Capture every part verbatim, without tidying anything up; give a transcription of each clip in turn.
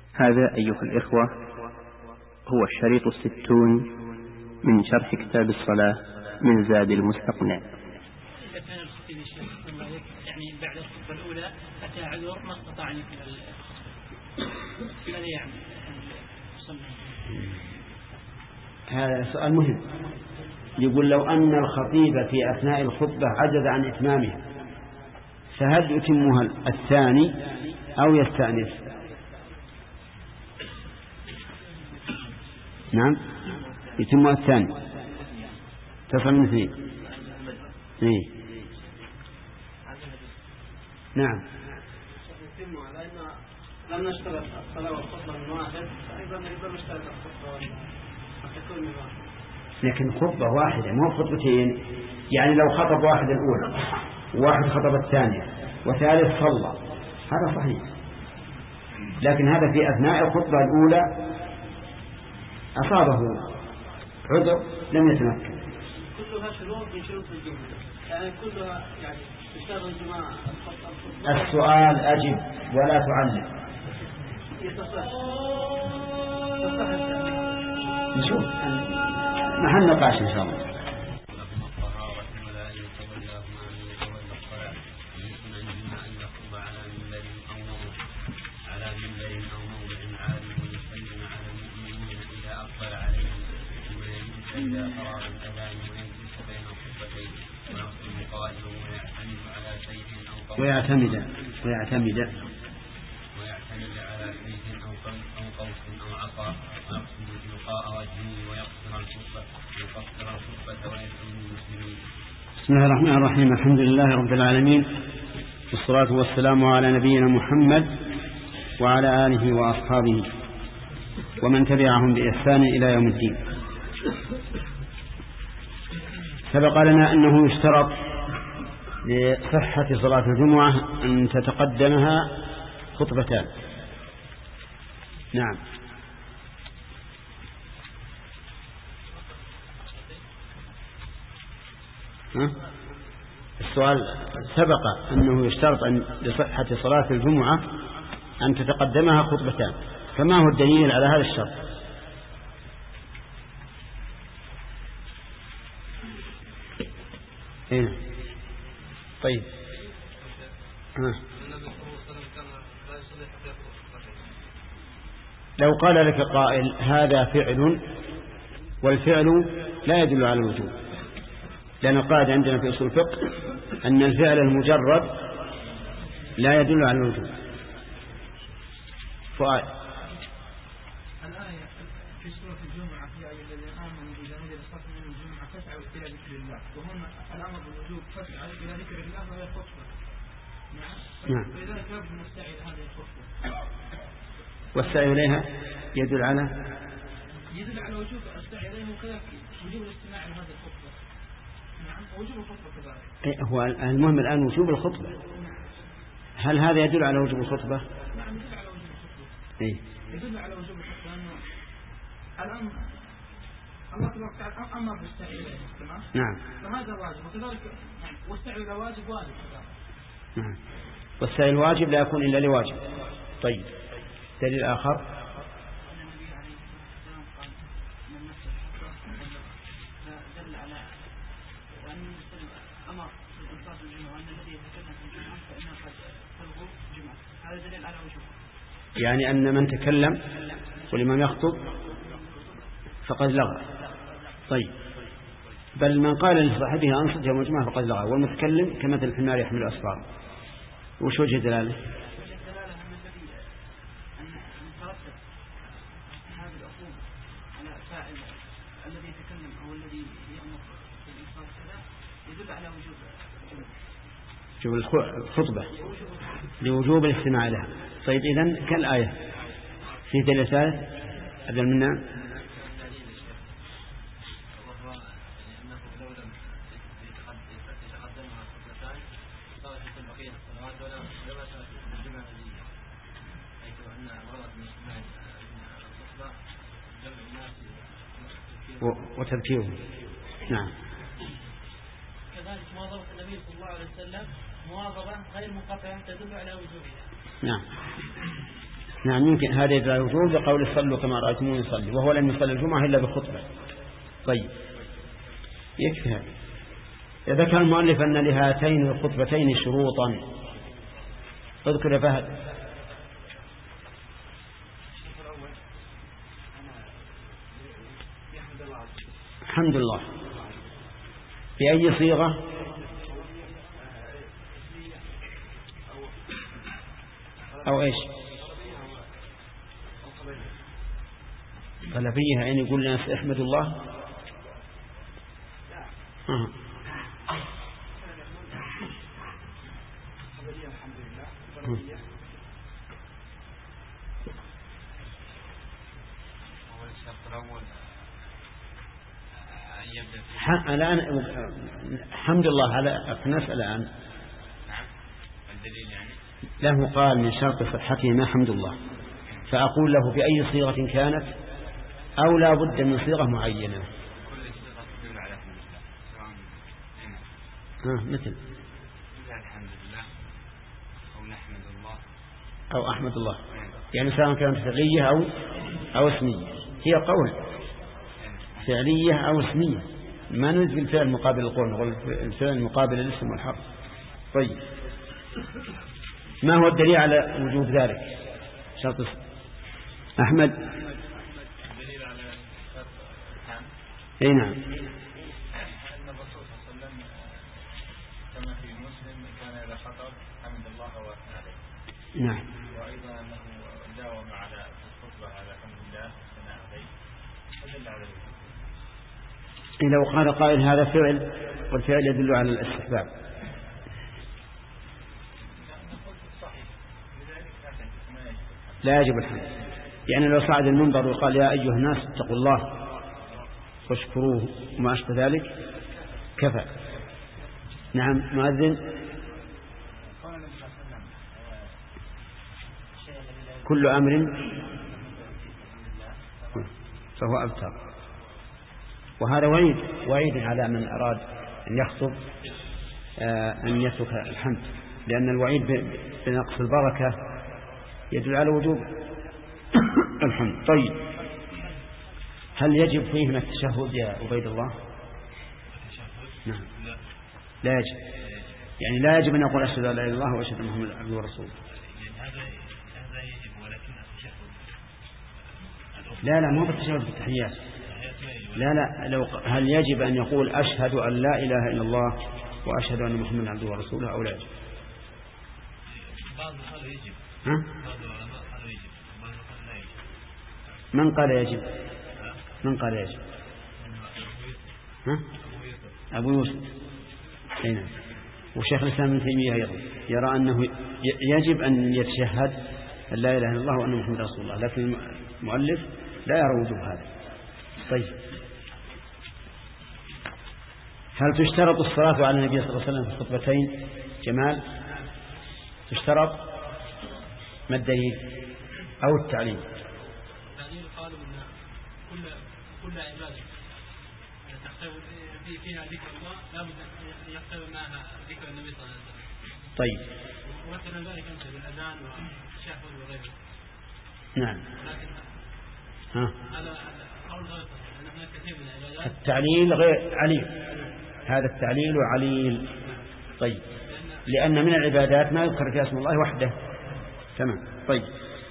هذا أيها الإخوة هو الشريط الستون من شرح كتاب الصلاة من زاد المستقنع. إذا كان الخطيب الشيخ يعني بعد الخطبة الأولى أتى عذر ما استطاع أن يكمل ماذا يعمل؟ هذا سؤال مهم. يقول لو أن الخطيب في أثناء الخطبة عجز عن إتمامها فهل يتمها الثاني أو يستأنف؟ نعم يتمها الثاني تصل من اثنين. إيه؟ نعم يتمها لأن لم نشترط الصلاة والخطبة من واحد فأيضا أيضا نشترط الخطبة وتكون من واحد. لكن خطبة واحدة مو خطبتين. يعني لو خطب واحد الأولى وواحد خطب الثانية وثالث صلى هذا صحيح، لكن هذا في أثناء الخطبة الأولى أصابه عذر لم يتمكن. كلها شروط من شروط الجمعة، يعني كلها يعني تشتغل الجماعة. السؤال أجب ولا تعلم. نشوف محل نقاش إن شاء الله. ويعتمد ويعتمد ويعتمد على سيف أو قوس أو عصا ويقصد لقاء وجهه ويقصر الخطبة ويقصر الخطبة ويدعو المسلمين. بسم الله الرحمن الرحيم. الحمد لله رب العالمين والصلاة والسلام على نبينا محمد وعلى آله وأصحابه ومن تبعهم بإحسان إلى يوم الدين. سبق لنا أنه يشترط لصحة صلاة الجمعة أن تتقدمها خطبتان. نعم. ها؟ السؤال سبق أنه يشترط أن لصحة صلاة الجمعة أن تتقدمها خطبتان، فما هو الدليل على هذا الشرط؟ هنا. طيب ها. لو قال لك قائل هذا فعل والفعل لا يدل على الوجوب، لأن القاعدة عندنا في أصول الفقه أن الفعل المجرد لا يدل على الوجوب. فؤاد الآية في سورة الجمعة يا أيها الذين آمنوا إذا نودي للصلاة من الجمعة فاسعوا إلى ذكر الله، وهنا الأمر بالوجوب فاسعوا إلى ذكر الله وهي الخطبة. نعم. ولذلك يجب أن نستعي إلى هذه الخطبة. والسعي إليها يدل على يدل على وجوب السعي إليها وكذلك وجوب الاستماع إلى هذه الخطبة. نعم. ووجوب الخطبة كذلك. هو المهم الآن وجوب الخطبة. هل هذا يدل على وجوب الخطبة؟ نعم يدل على وجوب الخطبة. إيه؟ يدل على وجوب الخطبة أنه الأمر الله تبارك وتعالى أمر بالسعي إليه. تمام. نعم. فهذا واجب وكذلك يعني والسعي إلى واجب واجب كذلك. نعم. والسعي الواجب لا يكون إلا لواجب. طيب دليل آخر. يعني أن من تكلم والإمام يخطب فقد لغى. طيب بل من قال لصاحبه أنصت يوم الجمعة فقد لغى، والمتكلم كمثل الحمار يحمل أسفار. وش وجه دلاله؟ وجوب الخطبة لوجوب الاستماع لها. طيب إذن كالآية في دليل ثالث أدل منا. وتذكيره. نعم. كذلك مواظبة النبي صلى الله عليه وسلم مواظبة غير منقطعة تدل على وجوبها. نعم. نعم يمكن هذا يدل على الوجوب بقول صلوا كما رأيتموني يصلي، وهو لم يصلي الجمعة إلا بخطبة. طيب يكفي هذا. إذا كان المؤلف أن لهاتين الخطبتين شروطا اذكر يا فهد. الحمد لله بأي صيغة؟ أو إيش؟ طلبيها يعني يقول الناس احمد الله. آه. الآن الحمد لله على نسأل الآن له قال من شرط صحته ما حمد الله، فأقول له بأي صيغة كانت أو لا بد من صيغة معينة. آه مثل الحمد لله أو نحمد الله أو أحمد الله، يعني سواء كانت فعلية أو أو اسمية. هي قول فعلية أو اسمية، ما نريد بالفعل مقابل القول، نقول الفعل مقابل الاسم والحرف. طيب ما هو الدليل على وجود ذلك؟ شرط أحمد. الدليل على شرط الحمد. أي نعم. أن الرسول صلى الله عليه وسلم كما في مسلم كان إذا خطب حمد الله وأثنى عليه. نعم. وأيضا أنه داوم على الخطبة على حمد الله وثناء عليه، فدل على الوجود. لو قال قائل هذا فعل والفعل يدل على الاستحباب لا يجب الحمد. يعني لو صعد المنبر وقال يا أيها الناس اتقوا الله واشكروه وما أشبه ذلك كفى. نعم مؤذن. كل أمر فهو أبتر، وهذا وعيد وعيد على من أراد أن يخطب أن يترك الحمد، لأن الوعيد بنقص البركة يدل على وجوب الحمد. طيب هل يجب فيه من التشهد يا عبيد الله؟ نعم لا يجب، يعني لا يجب أن يقول أشهد أن لا إله إلا الله وأشهد أن محمدا عبده ورسوله. هذا يجب، ولكن التشهد لا لا مو بالتشهد في التحيات. لا لا لو هل يجب أن يقول أشهد أن لا إله إلا الله وأشهد أن محمدا عبده ورسوله أو لا يجب؟ بعض قالوا يجب، ها؟ بعض العلماء قالوا يجب، بعض قالوا لا يجب. من قال يجب؟ من قال يجب؟ ها؟ أبو يوسف. أي نعم. وشيخ الإسلام ابن تيمية أيضا يرى أنه يجب أن يتشهد أن لا إله إلا الله وأن محمدا رسول الله، لكن المؤلف لا يرى وجوب هذا. طيب هل تشترط الصلاة على النبي صلى الله عليه وسلم في الخطبتين؟ جمال تشترط؟ ما الدليل أو التعليم؟ التعليم قالوا أن كل كل عبادة تحتوي فيها ذكر الله لا بد أن يحتوي معها ذكر النبي صلى الله عليه وسلم. طيب ومثلا ذلك أنت بالأذان والشهد وغيره. نعم. لكن ها. هذا قول غير صحيح، لأن هناك كثير من العبادات التعليل غير عليل، هذا التعليل عليل. طيب لأن من العبادات ما يذكر فيها اسم الله وحده. تمام. طيب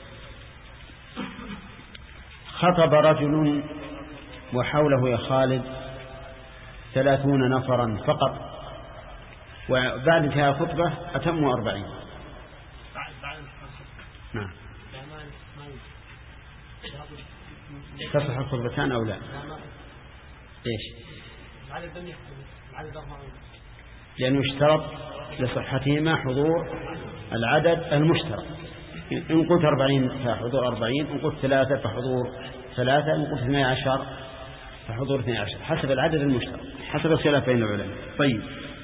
خطب رجل وحوله يا خالد ثلاثون نفرا فقط، وبعد انتهاء الخطبة أتموا أربعين. نعم. تصح الخطبتان أو لا؟ إيش؟ لأنه اشترط لصحتهما حضور العدد المشترك. إن قلت أربعين فحضور أربعين، إن قلت ثلاثة فحضور ثلاثة، إن قلت اثني عشر فحضور اثني عشر، حسب العدد المشترك، حسب الخلاف بين العلماء. طيب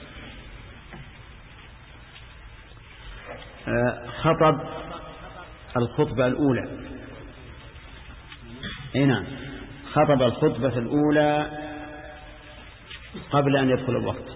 آه خطب الخطبة الأولى. اي نعم خطب الخطبة الأولى قبل أن يدخل الوقت،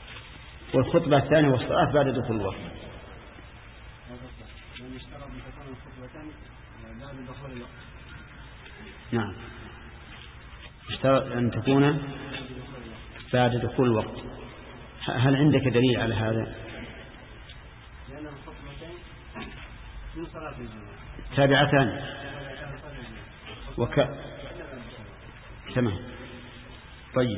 والخطبة الثانية والصلاة بعد دخول الوقت. نعم اشترط أن تكون بعد دخول الوقت. هل عندك دليل على هذا؟ لأن الخطبتين من صلاة الجمعة تابعتان وك تمام. طيب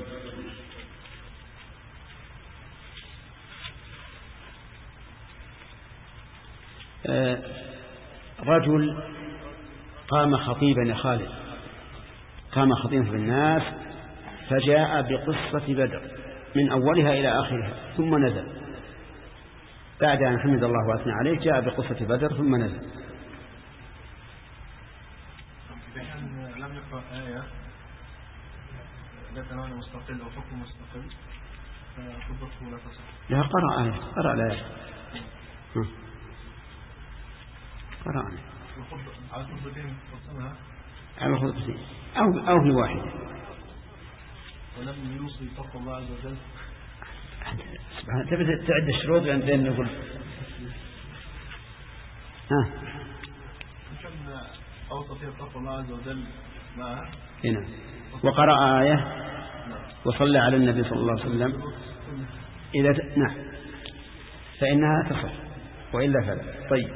آه رجل قام خطيبا يا خالد، قام خطيبا في الناس فجاء بقصة بدر من أولها إلى آخرها ثم نزل، بعد أن حمد الله وأثنى عليه جاء بقصة بدر ثم نزل. لم يقرأ آية لا تنال مستقل أو حكم مستقل فخطبته لا تصح. لا قرأ آية، قرأ الآية قرأ على خطبتين قسمها على خطبتين أو أو في واحدة. ولم يوصي تقوى الله عز وجل. سبحان تبي تعد الشروط لأن نقول ها كان أوصى فيها تقوى الله عز وجل معها هنا وقرأ آية وصلى على النبي صلى الله عليه وسلم إذا ت... نعم فإنها تصح وإلا فلا. طيب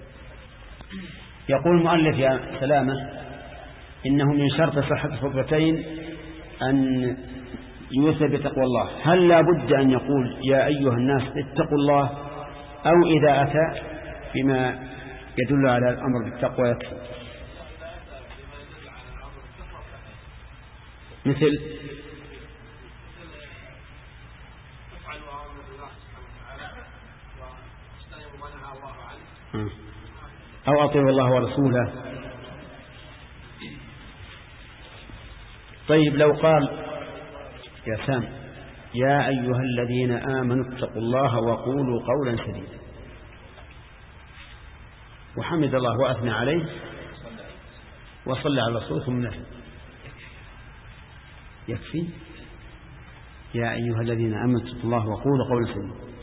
يقول المؤلف يا سلامة إنه من شرط صحة الخطبتين أن يوصي بتقوى الله. هل لا بد أن يقول يا أيها الناس اتقوا الله، أو إذا أتى بما يدل على الأمر بالتقوى يكفي؟ مثل أو أطيعوا الله ورسوله. طيب لو قال يا سام يا أيها الذين آمنوا اتقوا الله وقولوا قولا سديدا وحمد الله وأثنى عليه وصلى على رسوله ثم نزل، يكفي؟ يا أيها الذين آمنوا اتقوا الله وقولوا قولا سديدا.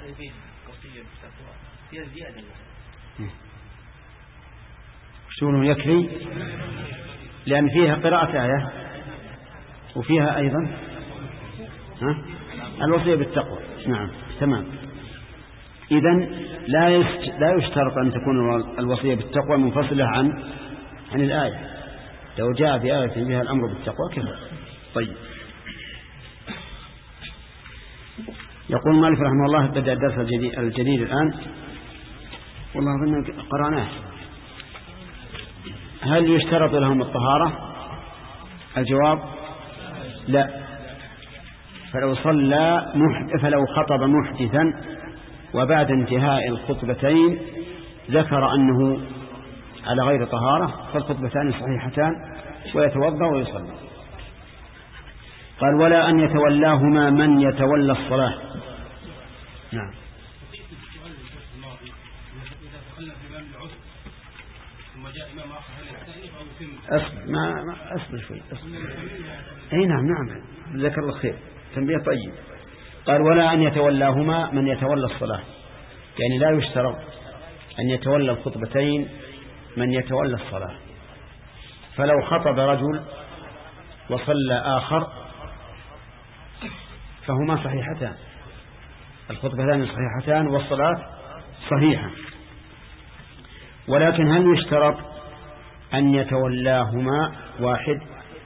شنو يكفي؟ لأن فيها قراءة آية وفيها أيضا ها الوصية بالتقوى. نعم تمام. إذن لا لا يشترط أن تكون الوصية بالتقوى منفصلة عن عن الآية، لو جاء في آية فيها الأمر بالتقوى كفى. طيب يقول مالك رحمه الله بدأ الدرس الجديد, الجديد الآن والله أظن قرأناه. هل يشترط لهم الطهارة؟ الجواب لا. فلو صلى محدث فلو خطب محدثا وبعد انتهاء الخطبتين ذكر أنه على غير طهارة فالخطبتان صحيحتان ويتوضأ ويصلي. قال ولا أن يتولاهما من يتولى الصلاة. نعم أصبر ما أصبر شوي أصبر. أي نعم نعم ذكر الله خير تنبيه طيب. قال ولا أن يتولاهما من يتولى الصلاة، يعني لا يشترط أن يتولى الخطبتين من يتولى الصلاة. فلو خطب رجل وصلى آخر فهما صحيحتان، الخطبتان صحيحتان والصلاة صحيحة. ولكن هل يشترط أن يتولاهما واحد،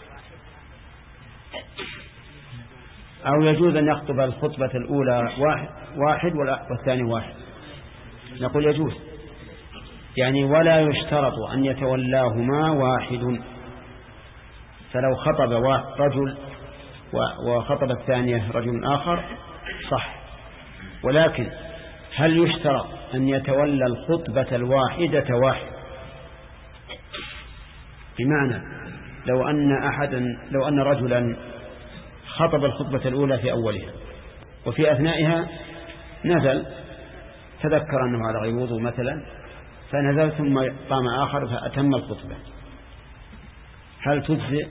أو يجوز أن يخطب الخطبة الأولى واحد, واحد والثاني واحد؟ نقول يجوز، يعني ولا يشترط أن يتولاهما واحد. فلو خطب رجل وخطب الثانية رجل آخر صح، ولكن هل يشترط أن يتولى الخطبة الواحدة واحد؟ بمعنى لو أن أحدا لو أن رجلا خطب الخطبة الأولى في أولها وفي أثنائها نزل تذكر أنه على غير وضوء مثلا فنزل ثم قام آخر فأتم الخطبة، هل تجزئ؟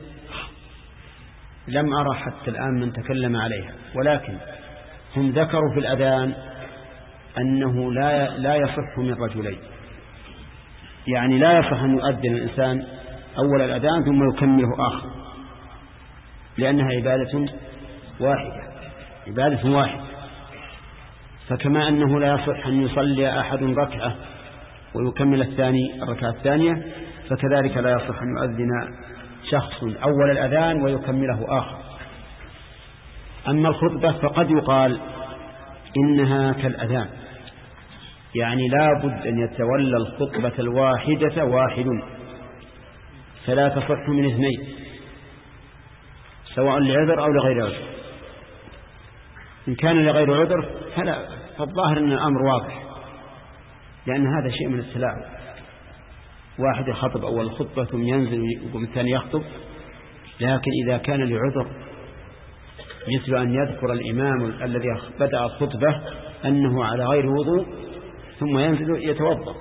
لم أرى حتى الآن من تكلم عليها، ولكن هم ذكروا في الأذان أنه لا لا يصح من رجلين، يعني لا يصح أن يؤذن الإنسان أول الأذان ثم يكمله آخر، لأنها عبادة واحدة عبادة واحدة. فكما أنه لا يصح أن يصلي أحد ركعة ويكمل الثاني الركعة الثانية، فكذلك لا يصح أن يؤذن شخص أول الأذان ويكمله آخر. أما الخطبة فقد يقال إنها كالأذان، يعني لا بد أن يتولى الخطبة الواحدة واحد، فلا تصح من اثنين سواء لعذر أو لغير عذر. إن كان لغير عذر فلا، فالظاهر أن الأمر واضح، لأن هذا شيء من التلاعب. واحد يخطب أول الخطبة ثم ينزل ويقوم الثاني يخطب. لكن إذا كان لعذر مثل أن يذكر الإمام الذي بدأ الخطبة أنه على غير وضوء ثم ينزل يتوضأ،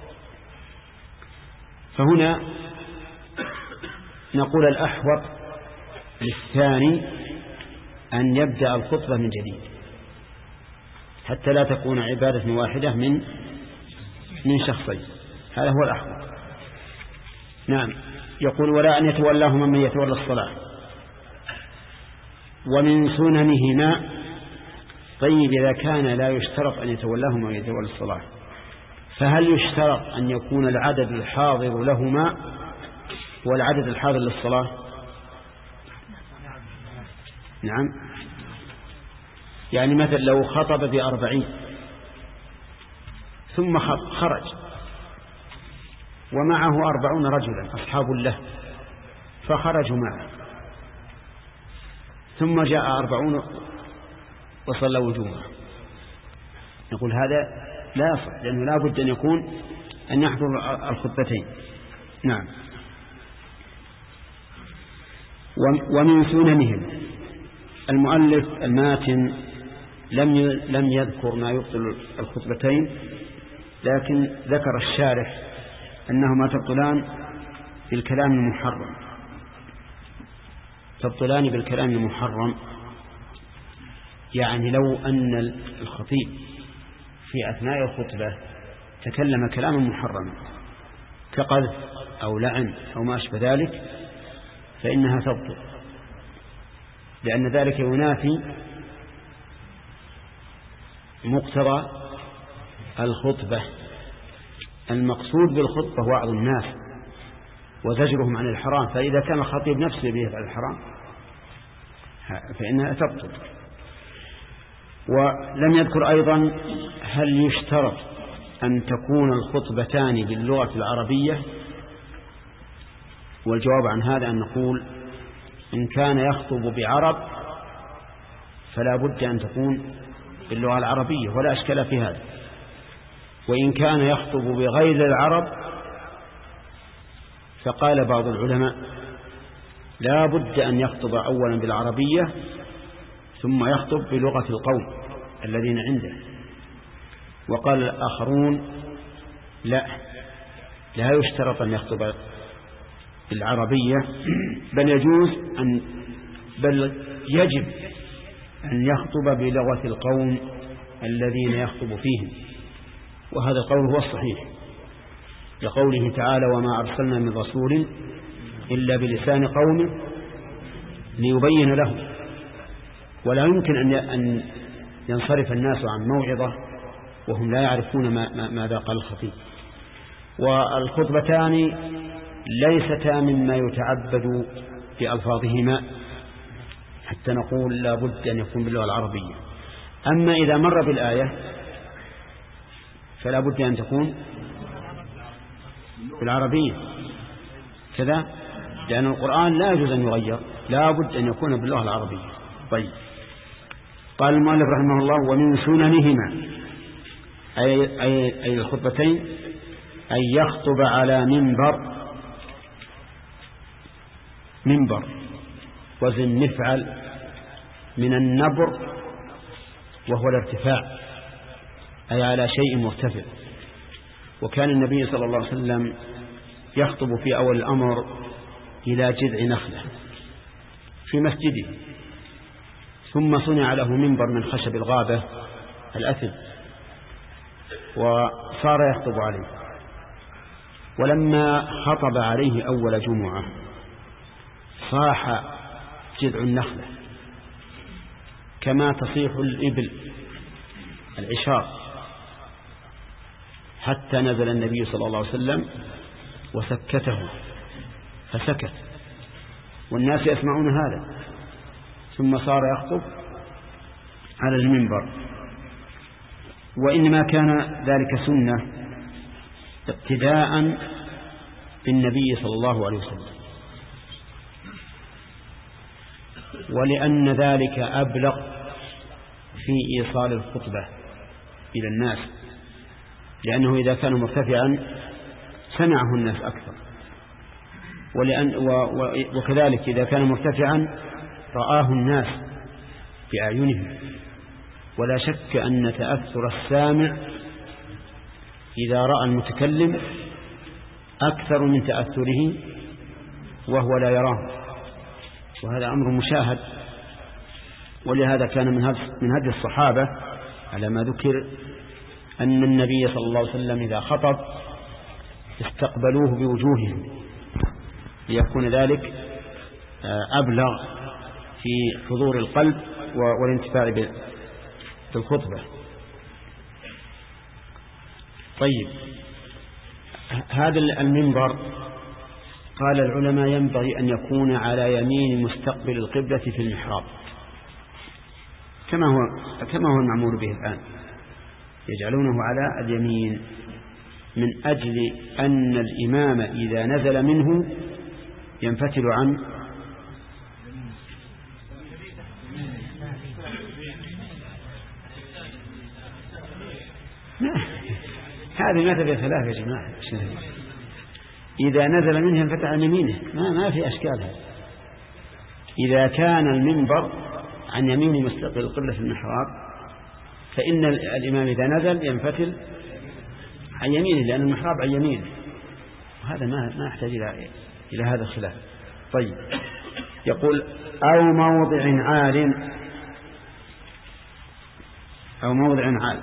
فهنا نقول الأحوط للثاني أن يبدأ الخطبة من جديد حتى لا تكون عبادة واحدة من من شخصين، هذا هو الأحوط. نعم. يقول ولا أن يتولاهما من يتولى الصلاة. ومن سننهما، طيب إذا كان لا يشترط أن يتولاهما من يتولى الصلاة، فهل يشترط أن يكون العدد الحاضر لهما والعدد الحاضر للصلاة؟ نعم. يعني مثل لو خطب بأربعين ثم خرج ومعه أربعون رجلا أصحاب له فخرجوا معه، ثم جاء أربعون وصلوا الجمعة، نقول هذا لا يصح، لأنه لا بد أن يكون أن يحضر الخطبتين. نعم. ومن سننهم، المؤلف الماتن لم لم يذكر ما يبطل الخطبتين، لكن ذكر الشارح أنهما تبطلان بالكلام المحرم، تبطلان بالكلام المحرم. يعني لو أن الخطيب في أثناء الخطبة تكلم كلاما محرما كقذف أو لعن أو ما أشبه ذلك فإنها تبطل، لأن ذلك ينافي مقتضى الخطبة. المقصود بالخطبة وعظ الناس وزجرهم عن الحرام، فإذا كان الخطيب نفسه يفعل الحرام فإنها تبطل. ولم يذكر أيضا هل يشترط أن تكون الخطبتان باللغة العربية، والجواب عن هذا أن نقول إن كان يخطب بعرب فلا بد أن تكون باللغة العربية ولا أشكال في هذا، وإن كان يخطب بغير العرب فقال بعض العلماء لا بد أن يخطب أولا بالعربية ثم يخطب بلغة القوم الذين عنده. وقال الآخرون لا لا يشترط أن يخطب بالعربية، بل يجوز أن بل يجب أن يخطب بلغة القوم الذين يخطب فيهم، وهذا القول هو الصحيح لقوله تعالى وما أرسلنا من رسول إلا بلسان قوم ليبين له. ولا يمكن أن ينصرف الناس عن موعظة وهم لا يعرفون ماذا قال الخطيب. والخطبتان ليستا مما يتعبد بألفاظهما حتى نقول لا بد أن يكون باللغة العربية. أما إذا مر بالآية فلا بد أن تكون بالعربية كذا، لأن القرآن لا يجوز أن يغير، لا بد أن يكون باللغة العربية. طيب. قال المؤلف رحمه الله ومن سننهما أي, أي, أي الخطبتين أن يخطب على منبر منبر وزن نفعل من النبر وهو الارتفاع، أي على شيء مرتفع. وكان النبي صلى الله عليه وسلم يخطب في أول الأمر إلى جذع نخلة في مسجده، ثم صنع له منبر من خشب الغابة الأثل وصار يخطب عليه. ولما خطب عليه أول جمعة صاح جذع النخلة كما تصيح الإبل العشار، حتى نزل النبي صلى الله عليه وسلم وسكته فسكت، والناس يسمعون هذا، ثم صار يخطب على المنبر. وإنما كان ذلك سنة اقتداء بالنبي صلى الله عليه وسلم، ولأن ذلك أبلغ في إيصال الخطبة إلى الناس، لأنه إذا كان مرتفعا سمعه الناس أكثر، ولأن وكذلك إذا كان مرتفعا رآه الناس بأعينهم. ولا شك أن تأثر السامع إذا رأى المتكلم أكثر من تأثره وهو لا يراه، وهذا أمر مشاهد. ولهذا كان من هدي الصحابة على ما ذكر أن النبي صلى الله عليه وسلم إذا خطب استقبلوه بوجوههم ليكون ذلك أبلغ في حضور القلب والانتفاع بالخطبة. طيب، هذا المنبر قال العلماء ينبغي أن يكون على يمين مستقبل القبلة في المحراب، كما هو كما هو المعمول به الآن، يجعلونه على اليمين من أجل أن الإمام إذا نزل منه ينفتل عن هذه ماذا ثلاثة يا جماعة، إذا نزل منه ينفتل عن يمينه، ما, ما في أشكال هذا. إذا كان المنبر عن يمين مستقبل القبلة في المحراب فإن الإمام إذا نزل ينفتل عن يمينه، لأن المحراب عن يمينه، وهذا ما ما يحتاج إلى إلى هذا الخلاف. طيب، يقول أو موضع عال أو موضع عال،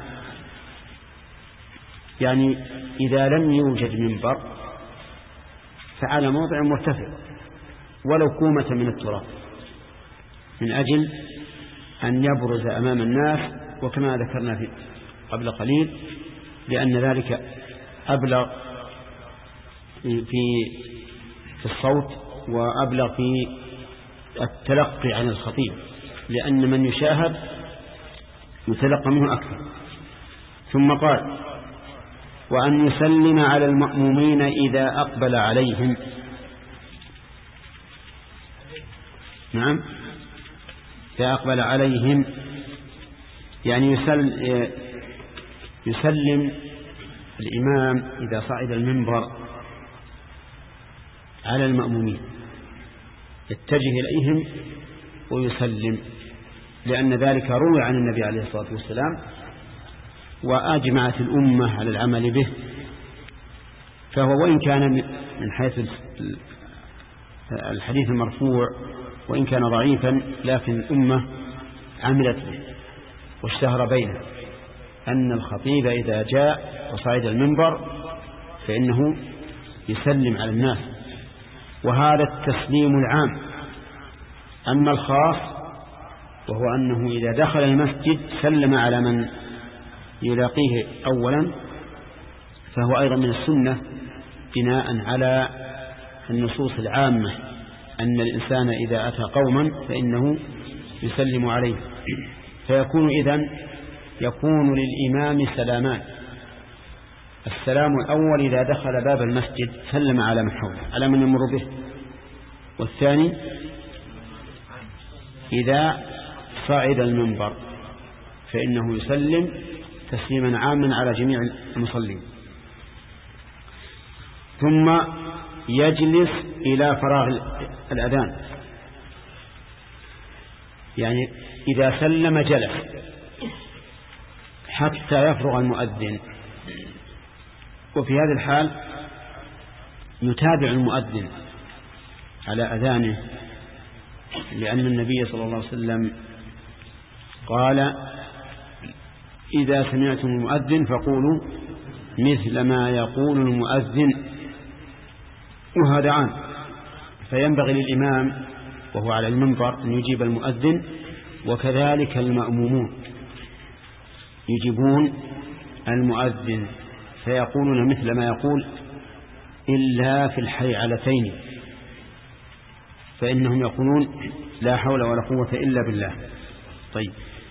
يعني إذا لم يوجد منبر فعلى موضع مرتفع ولو كومة من التراب، من أجل أن يبرز أمام الناس، وكما ذكرنا في قبل قليل لأن ذلك أبلغ في في الصوت وأبلغ في التلقي عن الخطيب، لأن من يشاهد يتلقى منه أكثر. ثم قال وأن يسلم على المأمومين إذا أقبل عليهم. نعم، إذا أقبل عليهم يعني يسل يسلم الإمام إذا صعد المنبر على المأمومين، يتجه إليهم ويسلم، لأن ذلك روي عن النبي عليه الصلاة والسلام وأجمعت الأمة على العمل به. فهو وإن كان من حيث الحديث المرفوع وإن كان ضعيفا، لكن الأمة عملت به واشتهر بينه أن الخطيب إذا جاء وصعد المنبر فإنه يسلم على الناس، وهذا التسليم العام. أما الخاص وهو أنه إذا دخل المسجد سلم على من يلاقيه أولا، فهو أيضا من السنة بناء على النصوص العامة أن الإنسان إذا أتى قوما فإنه يسلم عليه. فيكون إذن يكون للإمام سلامان: السلام الأول إذا دخل باب المسجد سلم على من حوله على من يمر به، والثاني إذا صعد المنبر فإنه يسلم تسليما عاما على جميع المصلين. ثم يجلس إلى فراغ الأذان، يعني إذا سلم جلس حتى يفرغ المؤذن، وفي هذه الحال يتابع المؤذن على أذانه، لأن النبي صلى الله عليه وسلم قال: إذا سمعتم المؤذن فقولوا مثل ما يقول المؤذن وهذا عام، فينبغي للإمام وهو على المنبر أن يجيب المؤذن، وكذلك المأمومون يجيبون المؤذن فيقولون مثل ما يقول إلا في الحيعلتين، فإنهم يقولون لا حول ولا قوة إلا بالله. طيب،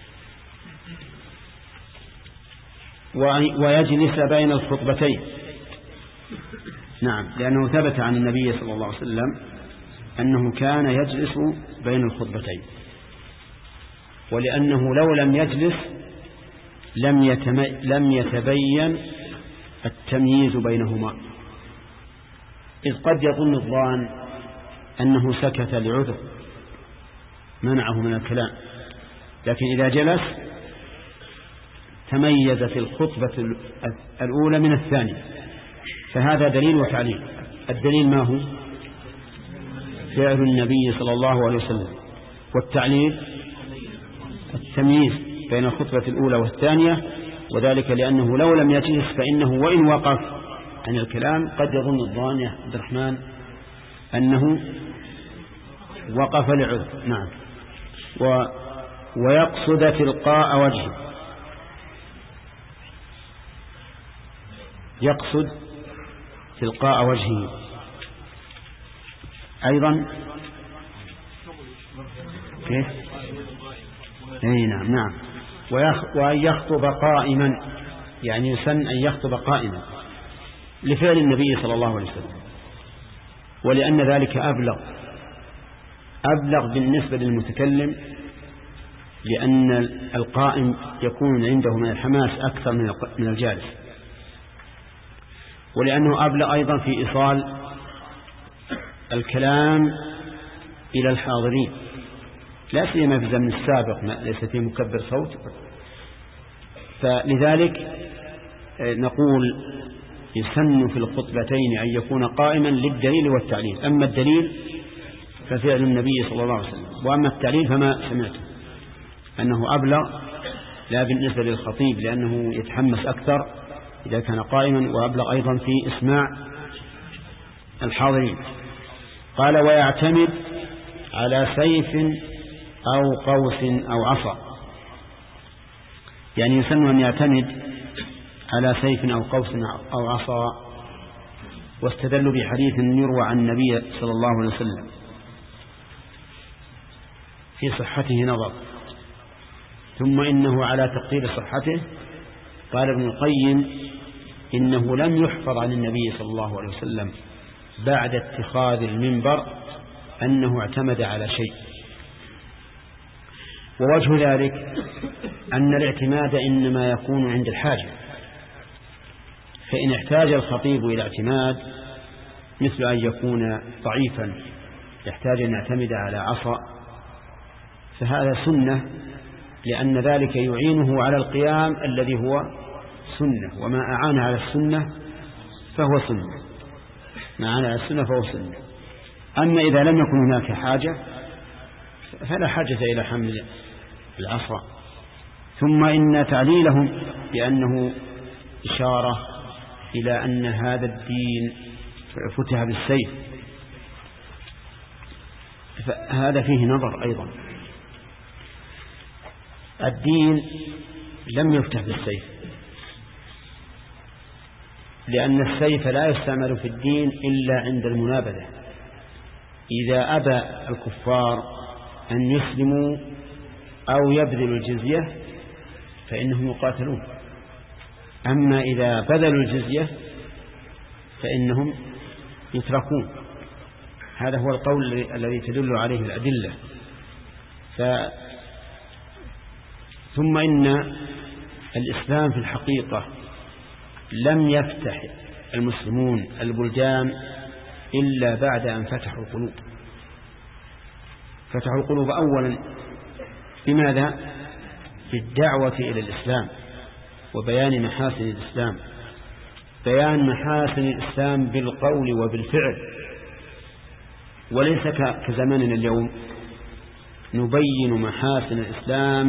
ويجلس بين الخطبتين. نعم، لأنه ثبت عن النبي صلى الله عليه وسلم أنه كان يجلس بين الخطبتين، ولأنه لو لم يجلس لم, يتم... لم يتبين التمييز بينهما، إذ قد يظن الظان أنه سكت لعذر منعه من الكلام، لكن إذا جلس تميزت الخطبة الأولى من الثانية، فهذا دليل وتعليل. الدليل ما هو؟ فعل النبي صلى الله عليه وسلم، والتعليل التمييز بين الخطبة الأولى والثانية، وذلك لأنه لو لم يجلس فإنه وإن وقف عن الكلام قد يظن الظان يا عبد الرحمن أنه وقف لعذر. نعم. و ويقصد تلقاء وجهه، يقصد تلقاء وجهه أيضا كيف؟ أي نعم نعم. وأن يخطب قائما، يعني يسن أن يخطب قائما لفعل النبي صلى الله عليه وسلم، ولأن ذلك أبلغ أبلغ بالنسبة للمتكلم، لأن القائم يكون عنده من الحماس أكثر من الجالس، ولأنه أبلغ أيضا في إيصال الكلام إلى الحاضرين، لا سيما في الزمن السابق ليس فيه مكبر صوت. فلذلك نقول يسن في الخطبتين أن يكون قائما للدليل والتعليل. أما الدليل ففعل النبي صلى الله عليه وسلم، وأما التعليل فما سمعته أنه أبلغ، لا بالنسبة للخطيب لأنه يتحمس أكثر إذا كان قائما، وأبلغ أيضا في إسماع الحاضرين. قال ويعتمد على سيف أو قوس أو عصا، يعني يسن أن يعتمد على سيف أو قوس أو عصا. واستدلوا بحديث يروى عن النبي صلى الله عليه وسلم في صحته نظر، ثم إنه على تقدير صحته قال ابن القيم إنه لم يحفظ عن النبي صلى الله عليه وسلم بعد اتخاذ المنبر أنه اعتمد على شيء. ووجه ذلك أن الاعتماد إنما يكون عند الحاجة، فإن احتاج الخطيب إلى اعتماد مثل أن يكون ضعيفا يحتاج أن يعتمد على عصا فهذا سنة، لأن ذلك يعينه على القيام الذي هو سنة، وما أعان على السنة فهو سنة، ما أعان على السنة فهو سنة. أما إذا لم يكن هناك حاجة فلا حاجة إلى حمل العصا. ثم إن تعليلهم بأنه إشارة إلى أن هذا الدين فتح بالسيف، فهذا فيه نظر أيضا. الدين لم يفتح بالسيف، لأن السيف لا يستعمل في الدين إلا عند المنابذة، إذا أبى الكفار أن يسلموا أو يبذلوا الجزية فإنهم يقاتلون، أما إذا بذلوا الجزية فإنهم يتركون. هذا هو القول الذي تدل عليه الأدلة. ف... ثم إن الإسلام في الحقيقة لم يفتح المسلمون البلدان إلا بعد أن فتحوا القلوب. فتحوا القلوب أولا بماذا؟ بالدعوة إلى الإسلام وبيان محاسن الإسلام، بيان محاسن الإسلام بالقول وبالفعل، وليس كزماننا اليوم نبين محاسن الإسلام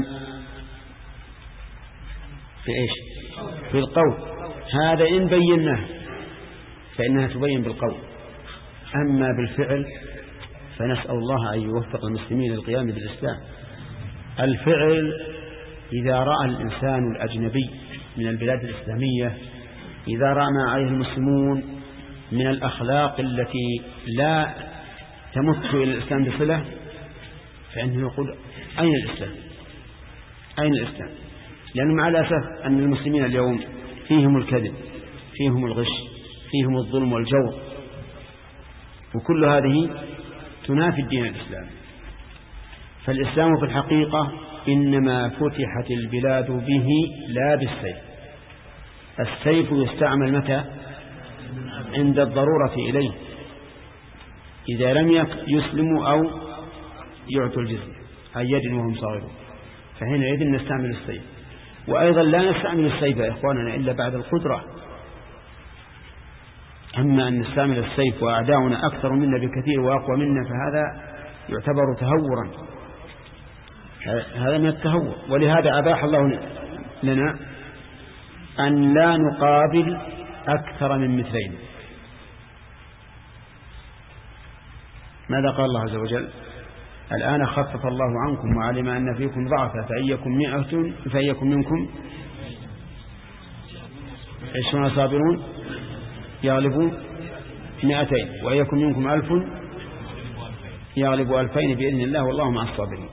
في إيش؟ بالقول. هذا إن بيناه فإنها تبين بالقول، أما بالفعل فنسأل الله أن يوفق المسلمين للقيام بالإسلام. الفعل إذا رأى الإنسان الأجنبي من البلاد الإسلامية، إذا رأى ما عليه المسلمون من الأخلاق التي لا تمت إلى الإسلام بصلة، فإنه يقول أين الإسلام؟ أين الإسلام؟ لأنه مع الأسف أن المسلمين اليوم فيهم الكذب، فيهم الغش، فيهم الظلم والجور، وكل هذه تنافي الدين الإسلامي. فالإسلام في الحقيقة إنما فتحت البلاد به لا بالسيف. السيف يستعمل متى؟ عند الضرورة إليه، إذا لم يسلموا أو يعطوا الجزية عن يد وهم صاغرون، فحينئذ نستعمل السيف. وأيضا لا نستعمل السيف يا إخواننا إلا بعد القدرة. أما أن نستعمل السيف وأعداؤنا أكثر منا بكثير وأقوى منا، فهذا يعتبر تهورا، هذا من التهور. ولهذا أباح الله لنا أن لا نقابل أكثر من مثلين. ماذا قال الله عز وجل؟ الآن خفف الله عنكم وعلم أن فيكم ضعفا فإن يكن مئة فإن يكن منكم عشرون صابرون يغلبوا مئتين وإن يكن منكم ألف يغلبوا ألفين بإذن الله والله مع الصابرين.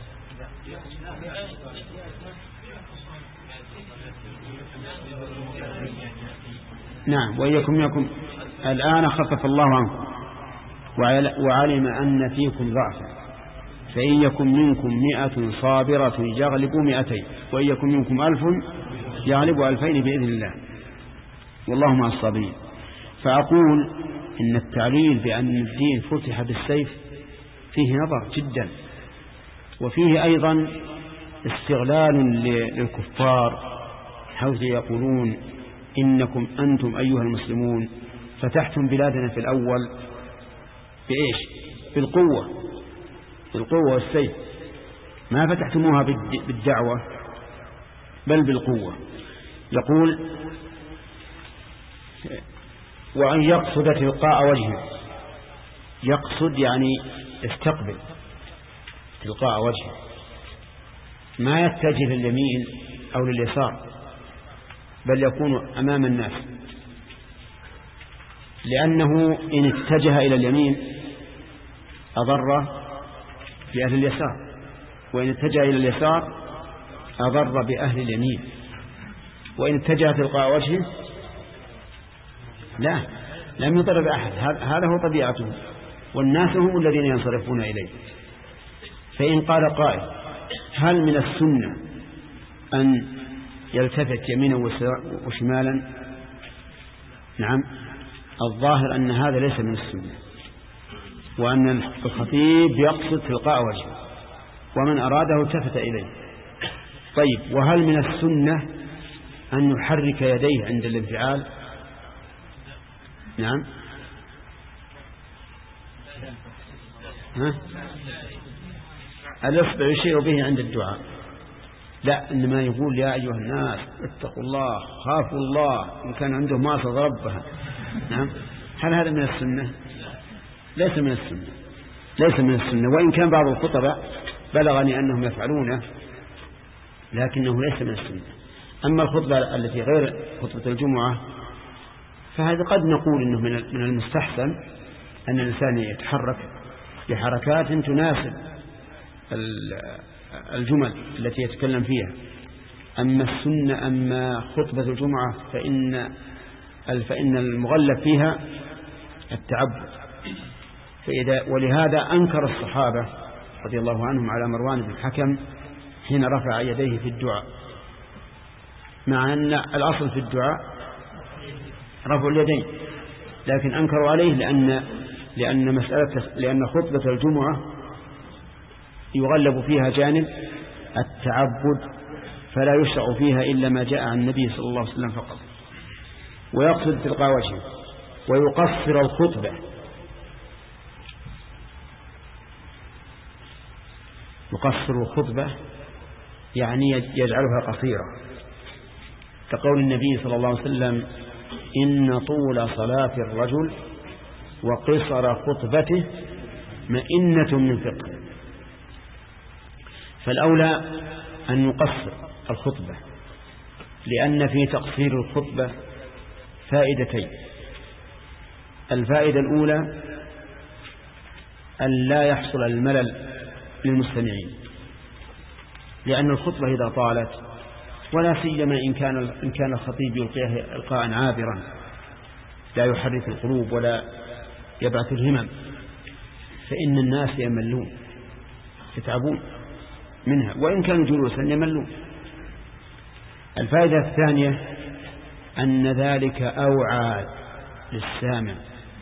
نعم، وإن يكن منكم الآن خفف الله عنكم وعلم أن فيكم ضعفا فإن يكن منكم مئة صابرة يغلبوا مئتين وإن يكن منكم ألف يغلبوا ألفين بإذن الله والله مع الصابرين. فأقول إن التعليل بأن الدين فتح بالسيف فيه نظر جدا، وفيه أيضا استغلال للكفار حيث يقولون إنكم أنتم أيها المسلمون فتحتم بلادنا في الأول بإيش؟ بالقوة، بالقوة والسيف، ما فتحتموها بالدعوة بل بالقوة. يقول وأن يقصد تلقاء وجهه، يقصد يعني يستقبل تلقاء وجهه، ما يتجه لليمين أو لليسار بل يكون أمام الناس، لأنه إن اتجه إلى اليمين أضر بأهل اليسار، وإن اتجه إلى اليسار أضر بأهل اليمين، وإن اتجه تلقاء وجهه لا لم يضر بأحد. هذا هو طبيعته، والناس هم الذين ينصرفون إليه. فإن قال قائل هل من السنة أن يلتفت يمينا وشمالا؟ نعم، الظاهر أن هذا ليس من السنة، وأن الخطيب يقصد تلقاء وجهه ومن أراده التفت إليه. طيب، وهل من السنة أن يحرك يديه عند الانفعال؟ نعم، ها؟ الإصبع يشير به عند الدعاء، لا، إنما يقول يا أيها الناس اتقوا الله خافوا الله إن كان عنده معصية ربها. نعم، هل هذا من السنة؟ ليس من السنة، ليس من السنة، وإن كان بعض الخطباء بلغني أنهم يفعلونه لكنه ليس من السنة. أما الخطبة التي غير خطبة الجمعة فهذا قد نقول إنه من المستحسن أن الإنسان يتحرك بحركات تناسب الجمل التي يتكلم فيها. أما السنة أما خطبة الجمعة فإن فإن المغلب فيها التعبد. فإذا ولهذا أنكر الصحابة رضي الله عنهم على مروان بن الحكم حين رفع يديه في الدعاء، مع أن الأصل في الدعاء رفع اليدين، لكن أنكروا عليه لأن لأن مسألة لأن خطبة الجمعة يغلب فيها جانب التعبد، فلا يشرع فيها إلا ما جاء عن النبي صلى الله عليه وسلم فقط. ويقصد تلقاء وجهه ويقصر الخطبة، يقصر الخطبة يعني يجعلها قصيرة، كقول النبي صلى الله عليه وسلم إن طول صلاة الرجل وقصر خطبته مئنة من فقه. فالأولى أن نقصر الخطبة، لأن في تقصير الخطبة فائدتين. الفائدة الأولى أن لا يحصل الملل للمستمعين، لأن الخطبة إذا طالت، ولا سيما إن كان إن كان الخطيب يلقيها إلقاء عابرا لا يحرك القلوب ولا يبعث الهمم، فإن الناس يملون يتعبون منها، وإن كانوا جلوسا يملون. الفائدة الثانية أن ذلك أوعى للسامع.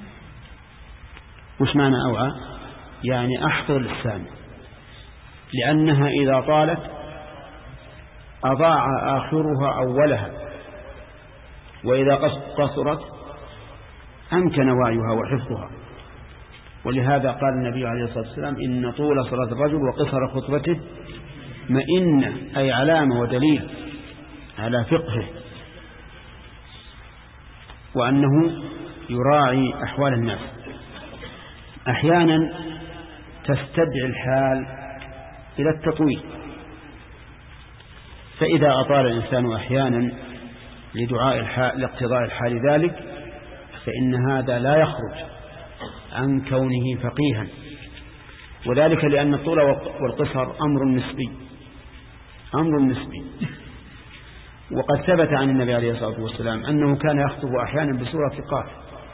وش معنى أوعى؟ يعني أحضر للسامع، لأنها إذا طالت أضاع آخرها أولها، وإذا قصرت أمكن وعيها وحفظها. ولهذا قال النبي عليه الصلاة والسلام إن طول صلاة الرجل وقصر خطبته مئنة، أي علامة ودليل على فقهه، وأنه يراعي أحوال الناس. أحيانا تستدعي الحال إلى التطويل، فإذا أطال الإنسان أحيانا لدعاء الحال لاقتضاء الحال ذلك، فإن هذا لا يخرج عن كونه فقيها، وذلك لأن الطول والقصر أمر نسبي أمر نسبي وقد ثبت عن النبي عليه الصلاة والسلام أنه كان يخطب أحيانا بسورة قاف،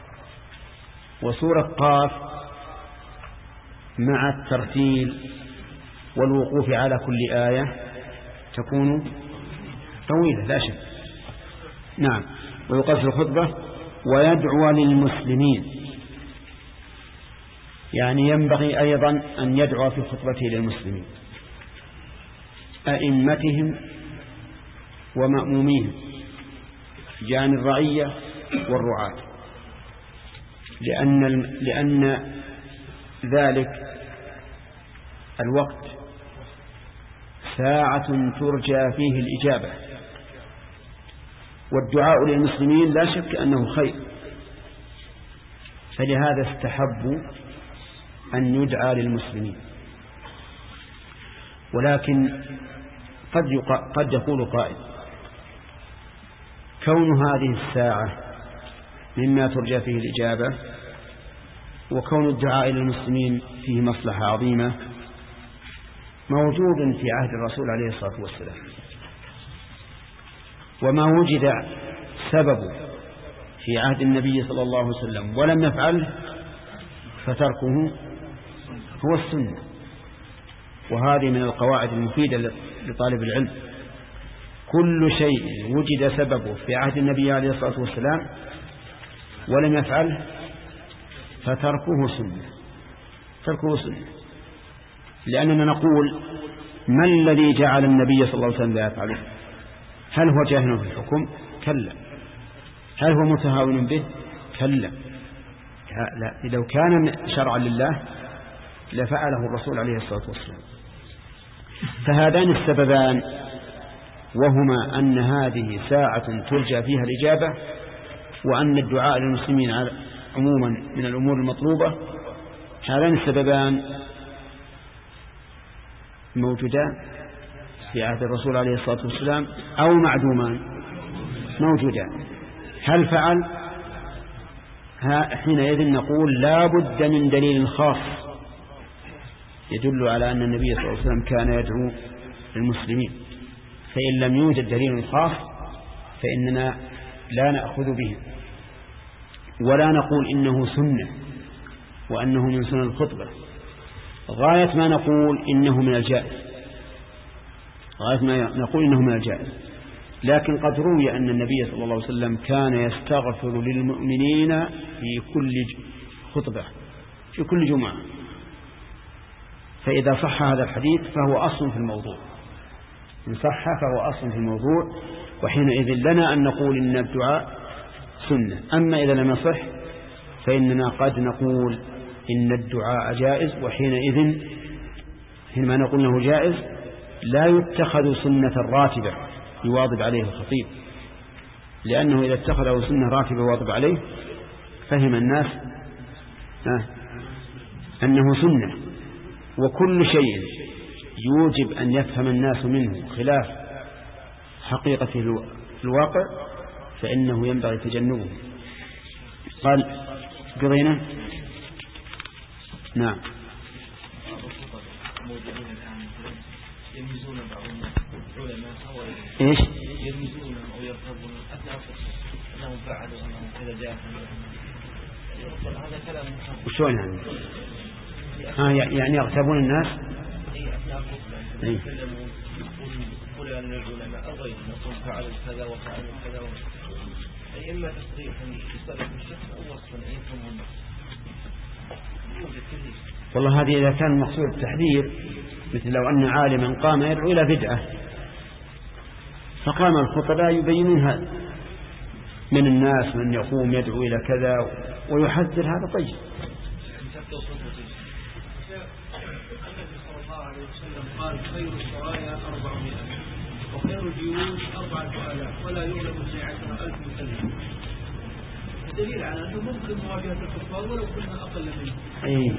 وسورة قاف مع الترتيل والوقوف على كل آية تكون طويلة لا شك. نعم. ويقصر الخطبة ويدعو للمسلمين، يعني ينبغي أيضا أن يدعو في خطبته للمسلمين أئمتهم ومأمومين، يعني الرعية والرعاة، لأن لأن ذلك الوقت ساعة ترجى فيه الإجابة، والدعاء للمسلمين لا شك أنه خير، فلهذا استحبوا أن يدعى للمسلمين. ولكن قد, قد يقول قائل كون هذه الساعة مما ترجى فيه الإجابة، وكون الدعاء للمسلمين فيه مصلحة عظيمة، موجود في عهد الرسول عليه الصلاة والسلام، وما وجد سبب في عهد النبي صلى الله عليه وسلم ولم يفعله فتركه هو السنة. وهذه من القواعد المفيدة لطالب العلم، كل شيء وجد سببه في عهد النبي عليه الصلاة والسلام ولم يفعله فتركه سنة تركه سنة لأننا نقول ما الذي جعل النبي صلى الله عليه وسلم لا يفعله؟ هل هو جاهل في الحكم؟ كلا. هل هو متهاون به؟ كلا. لا، لو كان شرعا لله لفعله الرسول عليه الصلاة والسلام. فهذان السببان، وهما أن هذه ساعة ترجى فيها الإجابة، وأن الدعاء للمسلمين عموما من الأمور المطلوبة، هذان السببان موجودان في عهد الرسول عليه الصلاة والسلام أو معدومان موجودان. هل فعل؟ حينئذ نقول لا بد من دليل خاص يدل على أن النبي صلى الله عليه وسلم كان يدعو للمسلمين. فإن لم يوجد دليل خاص فإننا لا نأخذ به، ولا نقول إنه سنة وأنه من سنن الخطبة. غاية ما نقول إنه من الجائز، غاية ما نقول إنه من الجائز. لكن قد روي أن النبي صلى الله عليه وسلم كان يستغفر للمؤمنين في كل خطبة في كل جمعة، فإذا صح هذا الحديث فهو أصل في الموضوع، إن صح فهو أصل في الموضوع، وحينئذ لنا أن نقول إن الدعاء سنة. أما إذا لم يصح فإننا قد نقول إن الدعاء جائز، وحينئذ حينما نقول أنه جائز لا يتخذ سنة راتبة يواظب عليه الخطيب، لأنه إذا اتخذه سنة راتبة يواظب عليه فهم الناس أنه سنة، وكل شيء يوجب أن يفهم الناس منه خلاف حقيقته في الواقع فإنه ينبغي تجنبه. قال قضينا نعم يرمزون بعض العلماء أو إيش يرمزون أو يرغبون أثناء أنهم فعلوا أنهم كذا جاء هذا كلام وشون يعني ها يعني يغتابون الناس أي أثناء الخطبة يتكلمون يقول أن العلماء أو غيرهم يقول فعلوا كذا وفعلوا كذا أي إما تصريحا يصرف الشخص أو وصفا أن يفهمه الناس. والله هذه إذا كان المقصود التحذير، مثل لو أن عالما قام يدعو إلى بدعة فقام الخطباء يبينون هذا من الناس من يقوم يدعو إلى كذا ويحذر، هذا طيب. قال خير السرايا أربعمائة وخير الجيوش أربعة آلاف ولا يغلب اثني عشر ألف مسلم. الدليل على أنه ممكن مواجهة الكفار ولو كنا أقل منهم. أي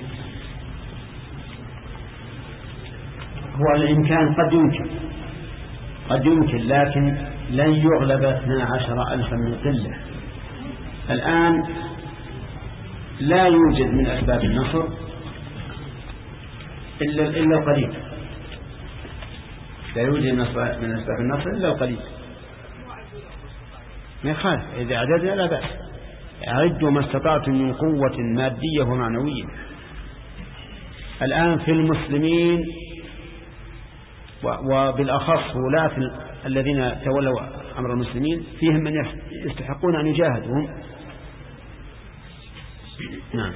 هو الإمكان قد يمكن قد يمكن لكن لن يغلب اثني عشر ألفا من قلة. الآن لا يوجد من أسباب النصر إلا إلا القليل، لا يوجد من أسباب النصر إلا القليل. ما يخالف إذا أعددنا لا بأس، أعدوا ما استطعتم من قوة مادية ومعنوية. الآن في المسلمين وبالأخص ولاة الذين تولوا أمر المسلمين فيهم من يستحقون أن يجاهدوا. نعم.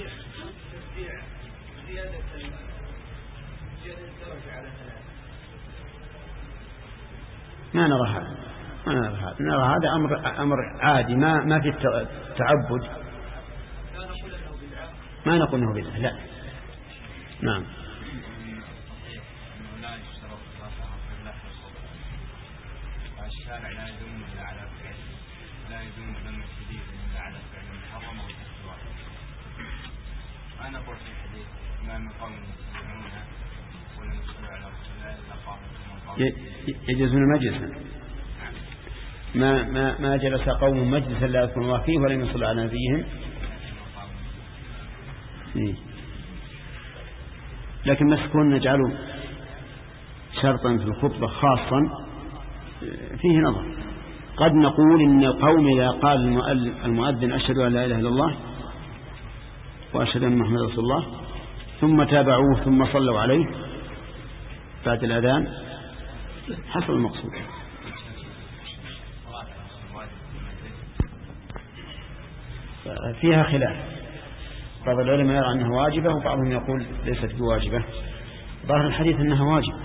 ما نرى هذا ما نرى هذا نرى هذا أمر أمر عادي، ما ما في تعبد، ما نقول انه بدعة، لا. نعم. الشارع لا يدوم إلا على فعل، لا يدوم ذم الشديد إلا على فعل محرم أو تكفير. أنا قلت في الحديث ما من قوم يسمعونها ولم يصلوا على رسول الله إلا قاموا يجلسون مجلسا، ما ما ما جلس قوم مجلسا لا يذكرون الله فيه ولم يصلوا على نبيهم. لكن مسكون نجعله شرطا في الخطبة خاصا فيه نظر. قد نقول إن القوم إذا قال المؤذن أشهد أن لا إله إلا الله وأشهد أن محمد رسول الله ثم تابعوه ثم صلوا عليه بعد الأذان حصل المقصود. فيها خلاف، بعض العلماء يرى أنها واجبة وبعضهم يقول ليست بواجبة. ظاهر الحديث أنها واجبة.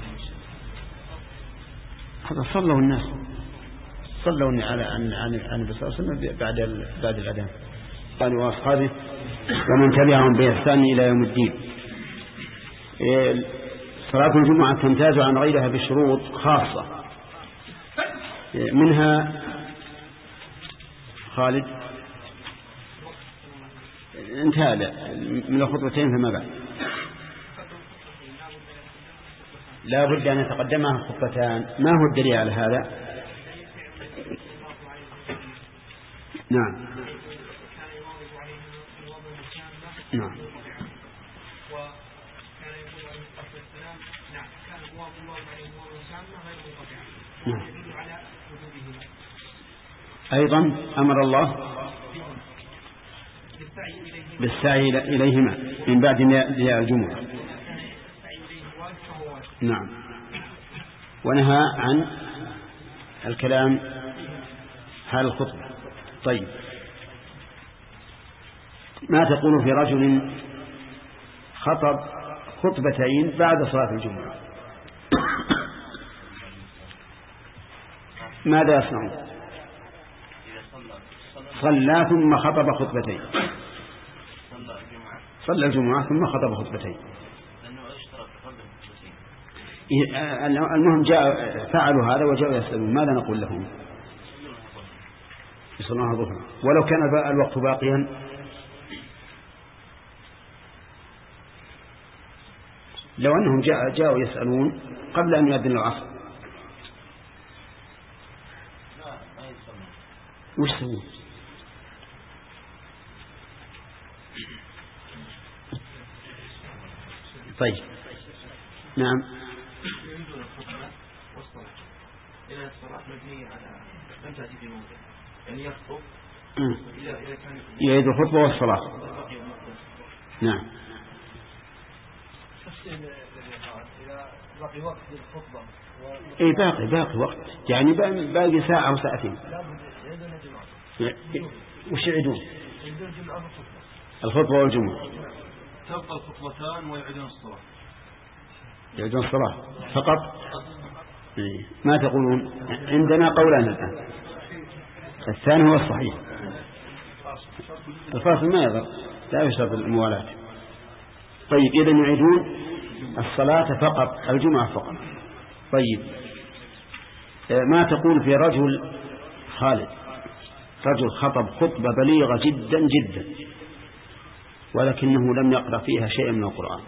هذا صلوا الناس صلوا على عن عن عن النبي صلى الله عليه وسلم بعد بعد الأذان. قالوا وأصحابه ومن تبعهم بإحسان إلى يوم الدين. صلاة الجمعة تمتاز عن غيرها بشروط خاصة، منها خالد انتهى من الخطبتين فما بعد لا بد أن يتقدمها خطبتان. ما هو الدليل على هذا؟ نعم نعم نعم. أيضا أمر الله بالسعي إليهما من بعد نداء الجمعة. نعم. ونهى عن الكلام حال الخطبة. طيب، ما تقول في رجل خطب خطبتين بعد صلاة الجمعة؟ ماذا يصنع؟ صلى ثم خطب خطبتين، صلى الجمعة ثم خطب خطبتين. المهم جاء فعلوا هذا وجاءوا يسألون ماذا نقول لهم؟ يصلونها ظهرا ولو كان الوقت باقيا لو أنهم جاء جاءوا يسألون قبل أن يؤذن العصر وش سوون؟ طيب نعم. إلى الصلاة مبنية على لم تأتي في موضع يعني يخطب إذا كان يعيد الخطبة والصلاة. نعم. إذا باقي وقت للخطبة إيه باقي باقي وقت يعني باقي ساعة أو ساعتين. وش يعيدون؟ الخطبة والجمعة. تبقى الخطبتان ويعيدون الصلاة. يعيدون الصلاة فقط. إيه. ما تقولون؟ عندنا قولان الآن. الثاني هو الصحيح. الفاصل ما يضر لا يشرب الموالاة. طيب إذن يعيدون الصلاة فقط الجمعة فقط. طيب ما تقول في رجل خالد رجل خطب خطبة بليغة جدا جدا ولكنه لم يقرأ فيها شيئا من القرآن؟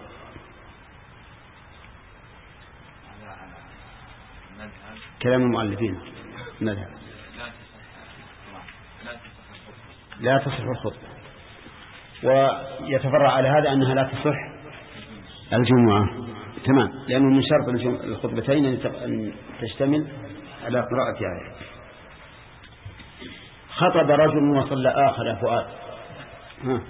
كلام المؤلفين مذهب لا تصح الخطبة، ويتفرع على هذا أنها لا تصح الجمعة. تمام، لأنه من شرط الخطبتين أن تشتمل على قراءة آية. خطب رجل وصلى آخر يا فؤاد. ها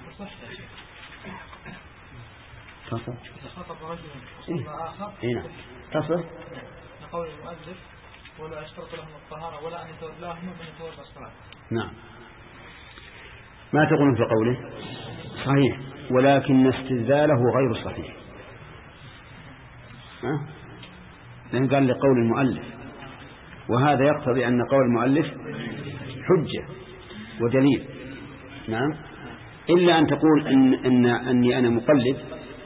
تصل خطب رجل وصلى آخر هنا تصل قول المؤلف ولا يشترط لهم الطهارة ولا أن يتولاهم من يتولى الصلاة. نعم. ما تقولون في قوله؟ صحيح، ولكن استدلاله غير صحيح. ها؟ لأن قال لقول المؤلف، وهذا يقتضي أن قول المؤلف حجة ودليل. نعم، إلا أن تقول إن إن أني أنا مقلد.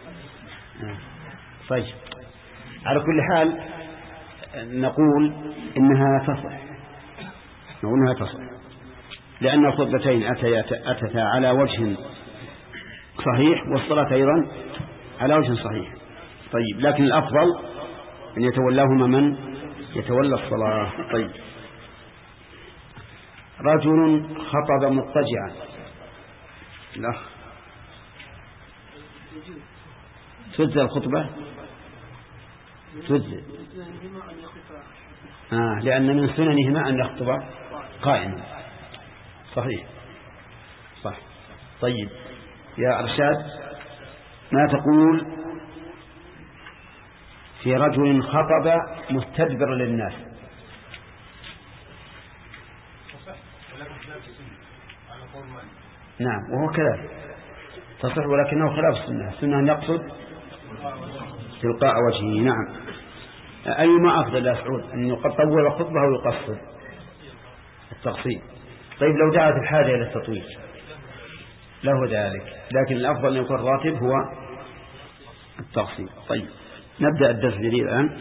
طيب، على كل حال نقول إنها تصح، نقول إنها تصح، لأن الخطبتين أتتا على وجه صحيح والصلاة أيضا على وجه صحيح. طيب، لكن الأفضل أن يتولاهما من يتولى الصلاة. طيب، رجل خطب مضطجعا. لا تجزى الخطبة تجزى آه لأن من سننهما أن يخطب قائما. صحيح صح. طيب يا أرشاد، ما تقول في رجل خطب مستدبر للناس؟ نعم، وهو كذلك تصح، ولكنه خلاف السنة. السنة أن يقصد تلقاء وجهه. نعم. أيما أفضل يا سعود، أن يطول الخطبة أو يقصر التقصير؟ طيب، لو دعت الحاجة إلى التطويل له ذلك، لكن الأفضل أن يكون راتب هو التقصير. طيب، نبدأ الدرس الجديد الآن.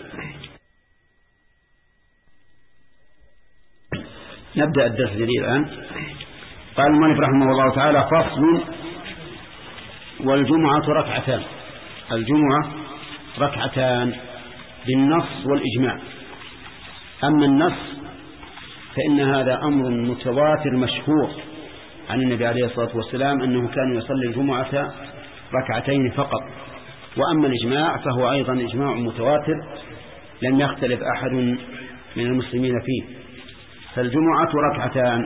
نبدأ الدرس الجديد الآن. قال المؤلف رحمه الله تعالى: فصل: والجمعة ركعتان. الجمعة ركعتان بالنص والإجماع. أما النص فإن هذا أمر متواتر مشهور عن النبي عليه الصلاة والسلام أنه كان يصلي الجمعة ركعتين فقط. وأما الإجماع فهو أيضا إجماع متواتر لم يختلف أحد من المسلمين فيه. فالجمعة ركعتان.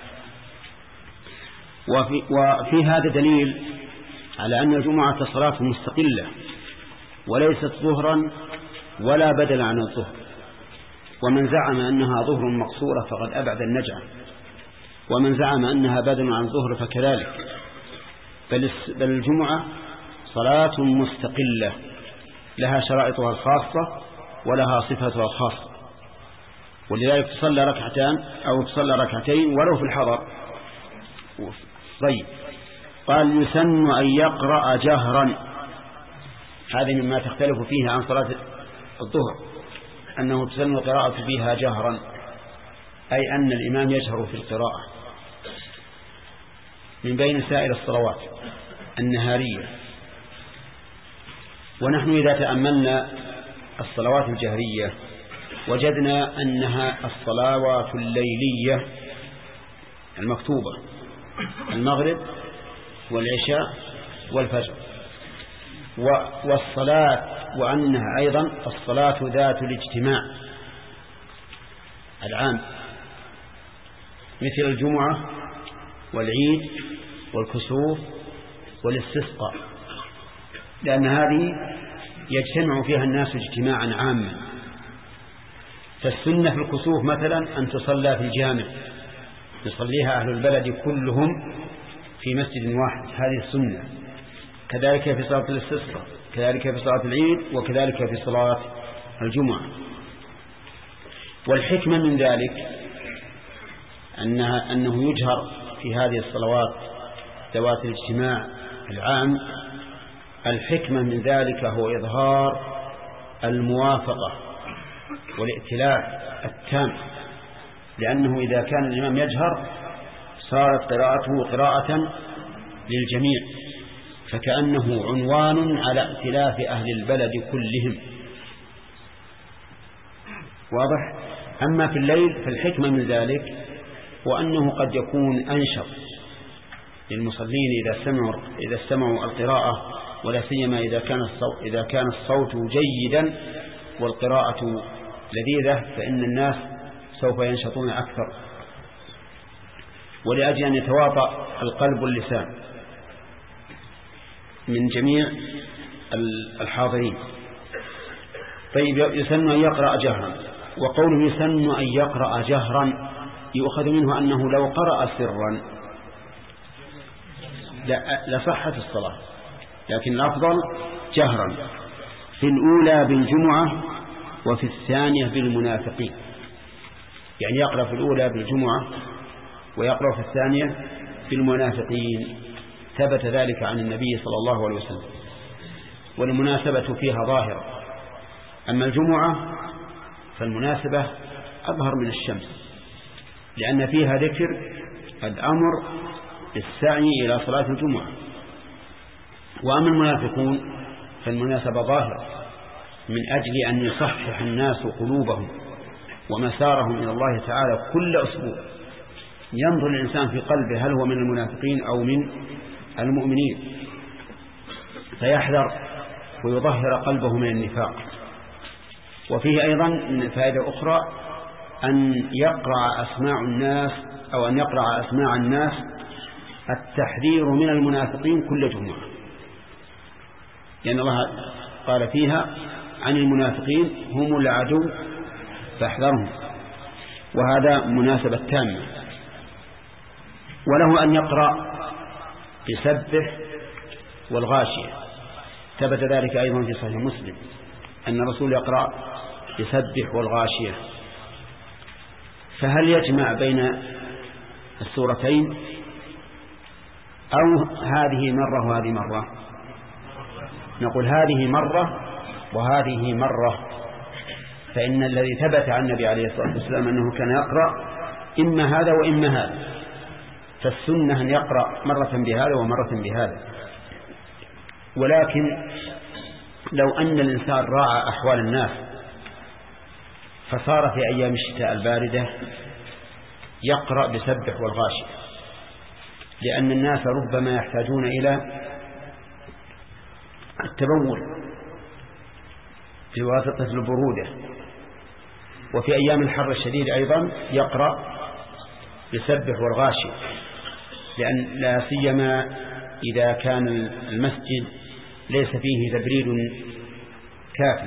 وفي, وفي هذا دليل على أن الجمعة صلاة مستقلة وليست ظهرا ولا بدل عن الظهر. ومن زعم أنها ظهر مقصورة فقد أبعد النجعة، ومن زعم أنها بدل عن الظهر فكذلك. بل الجمعة صلاة مستقلة لها شرائطها الخاصة ولها صفتها الخاصة، ولذلك تصلى ركعتان أو تصلى ركعتين ولو في الحضر. طيب، قال: يسن أن يقرأ جهرا. هذه مما تختلف فيه عن صلاة الظهر، أنه تسن القراءة فيها جهرا، أي أن الإمام يجهر في القراءة من بين سائر الصلوات النهارية. ونحن إذا تأملنا الصلوات الجهرية وجدنا أنها الصلوات الليلية المكتوبة: المغرب والعشاء والفجر، والصلاة، وأنها أيضا الصلاة ذات الاجتماع العام مثل الجمعة والعيد والكسوف والاستسقاء، لأن هذه يجتمع فيها الناس اجتماعا عاما. فالسنة في الكسوف مثلا أن تصلى في الجامع، يصليها أهل البلد كلهم في مسجد واحد، هذه السنة. كذلك في صلاة الاستسقاء، كذلك في صلاة العيد، وكذلك في صلاة الجمعة. والحكمة من ذلك أنها أنه يجهر في هذه الصلوات ذوات الاجتماع العام. الحكمة من ذلك هو إظهار الموافقة والائتلاف التام، لأنه إذا كان الإمام يجهر صارت قراءته قراءة للجميع، فكأنه عنوان على ائتلاف أهل البلد كلهم. واضح؟ أما في الليل فالحكمة من ذلك وأنه قد يكون أنشط للمصلين إذا سمعوا إذا استمعوا القراءة، ولا سيما إذا كان الصوت إذا كان الصوت جيدا والقراءة لذيذة، فإن الناس سوف ينشطون أكثر، ولأجل أن يتواطأ القلب واللسان من جميع الحاضرين. طيب، يسن أن يقرأ جهرا، وقوله يسن أن يقرأ جهرا يؤخذ منه أنه لو قرأ سرا لصحت الصلاة، لكن الأفضل جهرا في الأولى بالجمعة وفي الثانية بالمنافقين، يعني يقرأ في الأولى بالجمعة ويقرأ في الثانية بالمنافقين. ثبت ذلك عن النبي صلى الله عليه وسلم، والمناسبة فيها ظاهرة. أما الجمعة فالمناسبة أظهر من الشمس، لأن فيها ذكر الأمر بالسعي إلى صلاة الجمعة. وأما المنافقون فالمناسبة ظاهرة من أجل أن يصحح الناس قلوبهم ومسارهم إلى الله تعالى كل أسبوع. ينظر الإنسان في قلبه هل هو من المنافقين أو من المؤمنين، فيحذر ويظهر قلبه من النفاق. وفيه أيضا من فائدة أخرى أن يقرأ أسماع الناس أو أن يقرأ أسماع الناس التحذير من المنافقين كل جمعة، لأن الله قال فيها عن المنافقين هم العدو فاحذرهم، وهذا مناسبة تامة. وله أن يقرأ بسبح والغاشية، ثبت ذلك أيضا في صحيح مسلم أن الرسول يقرأ بسبح والغاشية. فهل يجمع بين السورتين أو هذه مرة وهذه مرة؟ نقول هذه مرة وهذه مرة، فإن الذي ثبت عن النبي عليه الصلاة والسلام أنه كان يقرأ إما هذا وإما هذا، فالسنة أن يقرأ مرة بهذا ومرة بهذا. ولكن لو أن الإنسان راعى أحوال الناس فصار في أيام الشتاء الباردة يقرأ بسبح والغاشية، لأن الناس ربما يحتاجون إلى التبول بواسطة البرودة. وفي أيام الحر الشديد أيضا يقرأ بسبح والغاشية، لأن لا سيما إذا كان المسجد ليس فيه تبريد كافي،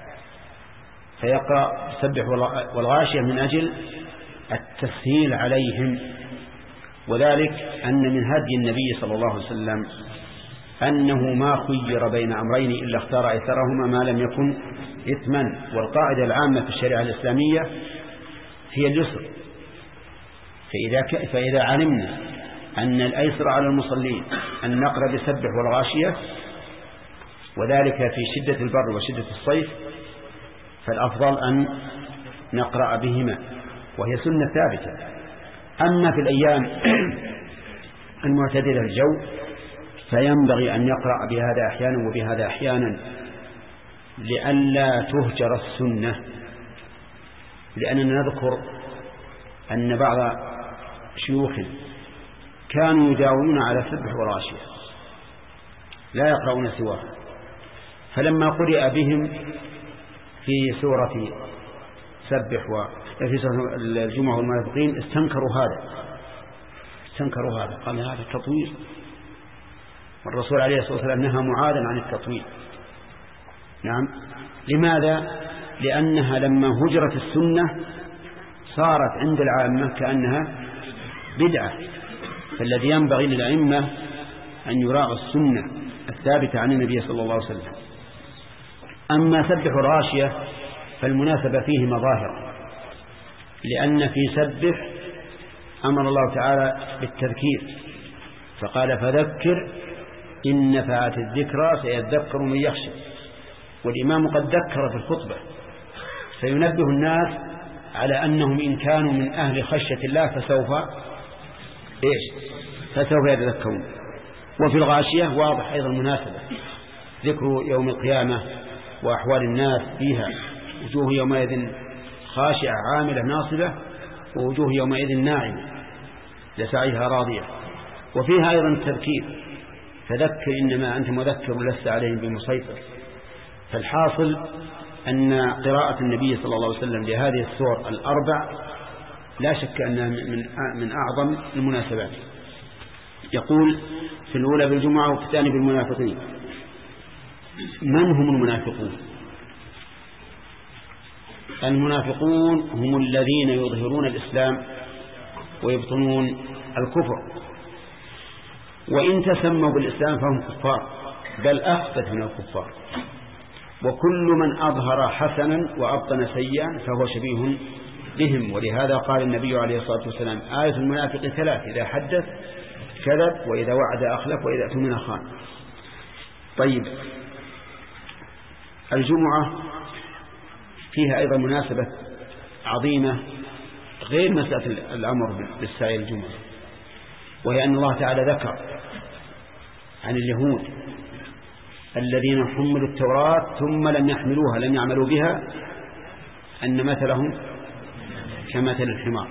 فيقرأ بسبح والغاشية من أجل التسهيل عليهم. وذلك أن من هدي النبي صلى الله عليه وسلم أنه ما خير بين أمرين إلا اختار أيسرهما ما لم يكن إثما. والقاعدة العامة في الشريعة الإسلامية هي اليسر، فإذا, ك... فإذا علمنا أن الأيسر على المصلين أن نقرأ بسبح والغاشية، وذلك في شدة البر وشدة الصيف، فالأفضل أن نقرأ بهما، وهي سنة ثابتة. أما في الأيام المعتدلة الجو فينبغي أن يقرأ بهذا أحيانا وبهذا أحيانا، لئلا تهجر السنة، لأننا نذكر أن بعض شيوخ كانوا يداومون على سبح وراشية لا يقرؤون سواها، فلما قرئ بهم في سورة سبح وفي سورة الجمعة والمنافقين استنكروا هذا استنكروا هذا قال هذا تطويل، والرسول عليه الصلاة والسلام نهى معاذا عن التطويل. نعم. لماذا؟ لأنها لما هجرت السنة صارت عند العامة كأنها بدعة، فالذي ينبغي للأئمة أن يراعوا السنة الثابتة عن النبي صلى الله عليه وسلم. أما سبح الراشية فالمناسبة فيه مظاهر، لأن في سبح أمر الله تعالى بالتذكير فقال فذكر إن نفعت الذكرى سيذكر من يخشى، والإمام قد ذكر في الخطبة فينبه الناس على أنهم إن كانوا من أهل خشية الله فسوف إيش فسوف يتذكرون. وفي الغاشية واضح أيضا المناسبة، ذكر يوم القيامة وأحوال الناس فيها، وجوه يومئذ خاشعة عاملة ناصبة ووجوه يومئذ ناعمة لسعيها راضية. وفيها أيضا التذكير فذكر إنما أنت مذكر لست عليهم بمسيطر. فالحاصل أن قراءة النبي صلى الله عليه وسلم لهذه السور الأربع لا شك أنها من أعظم المناسبات. يقول في الأولى بالجمعة وفي الثاني بالمنافقين. من هم المنافقون؟ المنافقون هم الذين يظهرون الإسلام ويبطنون الكفر، وإن تسموا بالإسلام فهم كفار بل أخبث من الكفار. وكل من أظهر حسنا وأبطن سيئا فهو شبيه بهم، ولهذا قال النبي عليه الصلاة والسلام آية المنافق ثلاث: إذا حدث كذب، وإذا وعد أخلف، وإذا اؤتمن خان. طيب، الجمعة فيها أيضا مناسبة عظيمة غير مسألة الأمر بالسعي الجمعة، وهي أن الله تعالى ذكر عن اليهود الذين حملوا التوراة ثم لم يحملوها لم يعملوا بها أن مثلهم كمثل الحمار،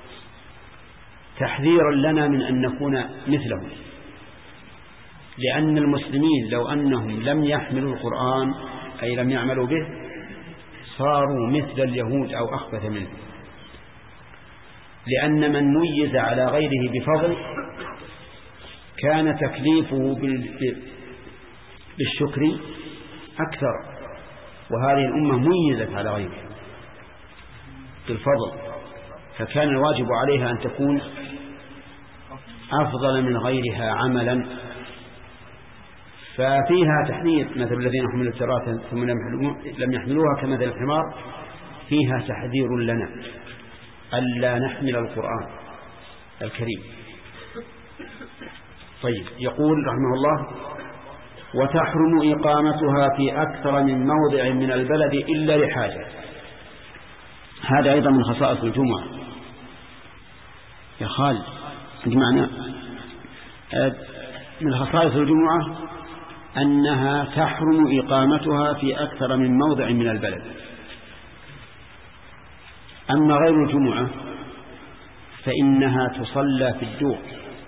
تحذيرا لنا من أن نكون مثلهم. لأن المسلمين لو أنهم لم يحملوا القرآن أي لم يعملوا به صاروا مثل اليهود أو أخبث منه، لأن من ميز على غيره بفضل كان تكليفه بالشكر أكثر، وهذه الأمة ميزت على غيرها بالفضل، فكان الواجب عليها أن تكون أفضل من غيرها عملا. ففيها تحذير، مثل الذين حملوا التوراة ثم لم يحملوها كمثل الحمار، فيها تحذير لنا ألا نحمل القرآن الكريم. طيب، يقول رحمه الله: وتحرم إقامتها في أكثر من موضع من البلد إلا لحاجة. هذا أيضا من خصائص الجمعة يا خالد، معنى من خصائص الجمعة أنها تحرم إقامتها في أكثر من موضع من البلد. أما غير الجمعة فإنها تصلى في الدور.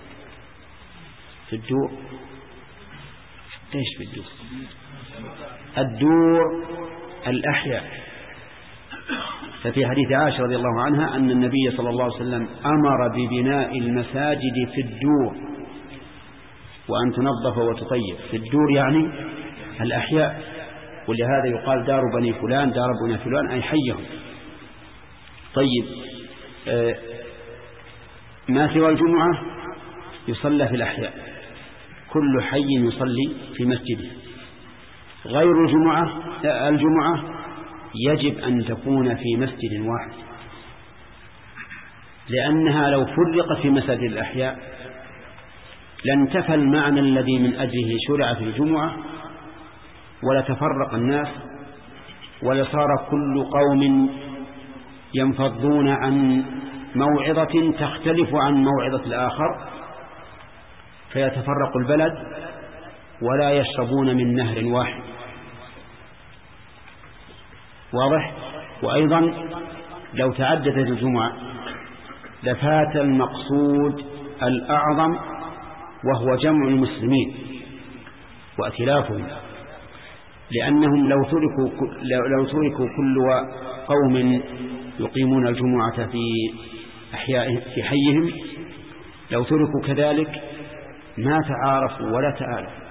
في الدور إيش في الدور؟ الدور الأحياء. ففي حديث عائشة رضي الله عنها أن النبي صلى الله عليه وسلم أمر ببناء المساجد في الدور وأن تنظف وتطيب. في الدور يعني الأحياء، ولهذا يقال دار بني فلان دار بني فلان أي حيهم. طيب، آه ما سوى الجمعة يصلى في الأحياء، كل حي يصلي في مسجده. غير الجمعة الجمعة يجب أن تكون في مسجد واحد، لأنها لو فرقت في مساجد الأحياء لانتفى المعنى الذي من أجله شرع في الجمعة، ولتفرق الناس، ولصار كل قوم ينفضون عن موعظة تختلف عن موعظة الآخر، فيتفرق البلد ولا يشربون من نهر واحد. واضح؟ وأيضا لو تعددت الجمعة لفات المقصود الأعظم وهو جمع المسلمين وأتلافهم، لأنهم لو تركوا لو تركوا كل قوم يقيمون الجمعة في أحيائهم في حيهم، لو تركوا كذلك ما تعارفوا ولا تآلفوا،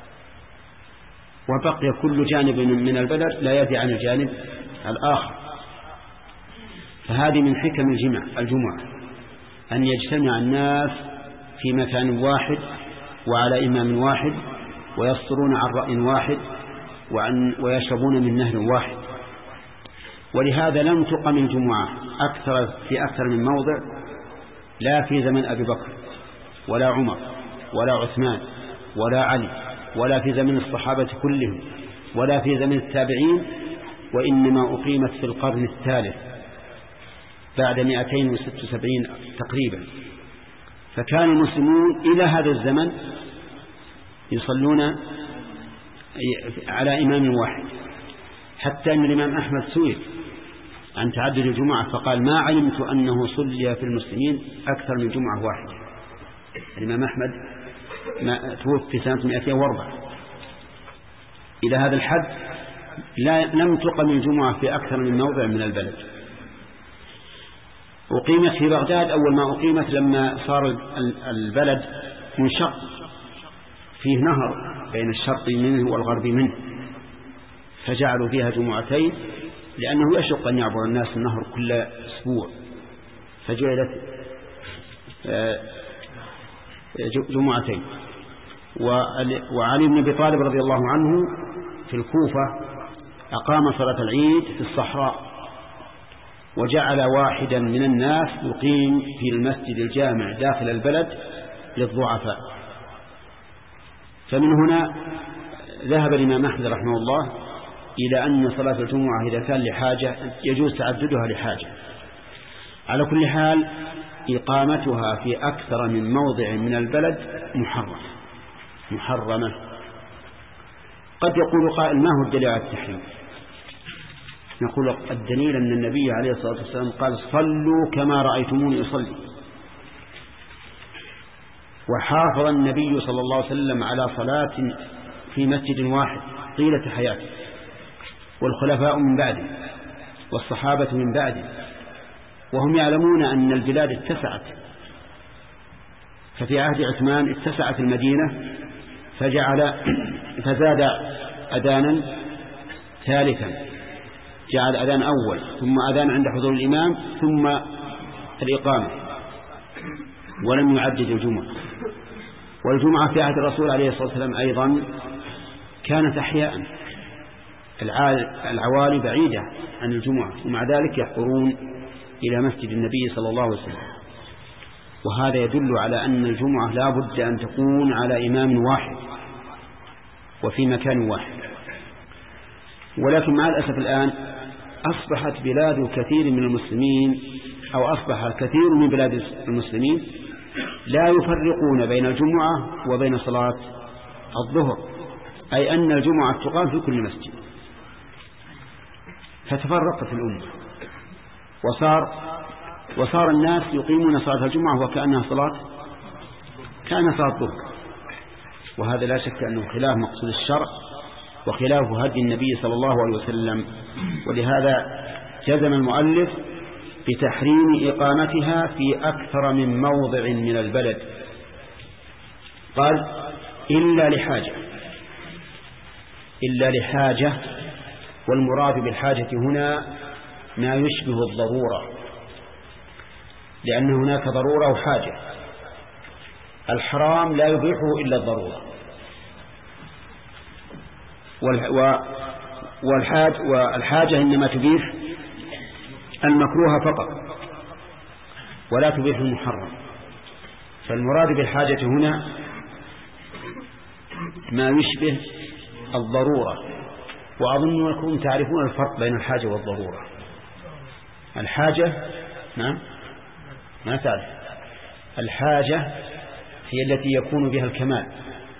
وبقي كل جانب من البلد لا يدري عن الجانب الآخر. فهذه من حكم الجمع الجمعة أن يجتمع الناس في مكان واحد وعلى إمام واحد ويصدرون عن رأي واحد وعن ويشربون من نهر واحد. ولهذا لم تقم الجمعة أكثر في أكثر من موضع، لا في زمن أبي بكر ولا عمر ولا عثمان ولا علي ولا في زمن الصحابة كلهم ولا في زمن التابعين، وإنما أقيمت في القرن الثالث بعد مئتين وست وسبعين تقريبا. فكان المسلمون إلى هذا الزمن يصلون على إمام واحد، حتى أن الإمام أحمد سئل عن تعدد الجمعة فقال ما علمت أنه صلي في المسلمين أكثر من جمعة واحدة. الإمام أحمد توفي سنة مئتين وأربعة. إلى هذا الحد لا لم تقم الجمعة في أكثر من موضع من البلد. أقيمت في بغداد أول ما أقيمت لما صار البلد منشق فيه نهر بين الشرق منه والغرب منه، فجعلوا فيها جمعتين لأنه يشق أن يعبر الناس النهر كل أسبوع، فجعلت جمعتين. وعلي بن أبي طالب رضي الله عنه في الكوفة أقام صلاة العيد في الصحراء، وجعل واحدا من الناس يقيم في المسجد الجامع داخل البلد للضعفاء. فمن هنا ذهب الإمام أحمد رحمه الله إلى أن صلاة الجمعة إذا كان لحاجة يجوز تعددها لحاجة. على كل حال إقامتها في أكثر من موضع من البلد محرم محرمة. قد يقول قائل ما هو الدليل على التحريم؟ نقول الدليل أن النبي عليه الصلاة والسلام قال صلوا كما رأيتموني أصلي، وحافظ النبي صلى الله عليه وسلم على صلاة في مسجد واحد طيلة حياته، والخلفاء من بعده والصحابة من بعده، وهم يعلمون أن البلاد اتسعت. ففي عهد عثمان اتسعت المدينة فجعل فزاد أذانا ثالثا، جعل أذان أول ثم أذان عند حضور الإمام ثم الإقامة، ولم يعدد الجمعة. والجمعة في عهد الرسول عليه الصلاة والسلام أيضا كانت أحياء، العوالي بعيدة عن الجمعة، ومع ذلك يحضرون إلى مسجد النبي صلى الله عليه وسلم. وهذا يدل على أن الجمعة لا بد أن تكون على إمام واحد وفي مكان واحد. ولكن مع الأسف الآن أصبحت بلاد كثير من المسلمين أو أصبح كثير من بلاد المسلمين لا يفرقون بين الجمعة وبين صلاة الظهر، أي أن الجمعة تقام في كل مسجد، فتفرقت الأمة وصار وصار الناس يقيمون صلاة الجمعة وكأنها صلاة كأنها صلاة الظهر. وهذا لا شك أنه خلاف مقصود الشرع وخلاف هدي النبي صلى الله عليه وسلم. ولهذا جزم المؤلف بتحريم إقامتها في أكثر من موضع من البلد. قال إلا لحاجة، إلا لحاجة، والمراد بالحاجة هنا ما يشبه الضرورة، لأن هناك ضرورة وحاجة. الحرام لا يبيحه إلا الضرورة، والحاج والحاجة إنما تبيح المكروه فقط ولا تبيح المحرم. فالمراد بالحاجة هنا ما يشبه الضرورة. وأظن أنكم تعرفون الفرق بين الحاجة والضرورة. الحاجة نعم ما تعرف. الحاجة هي التي يكون بها الكمال،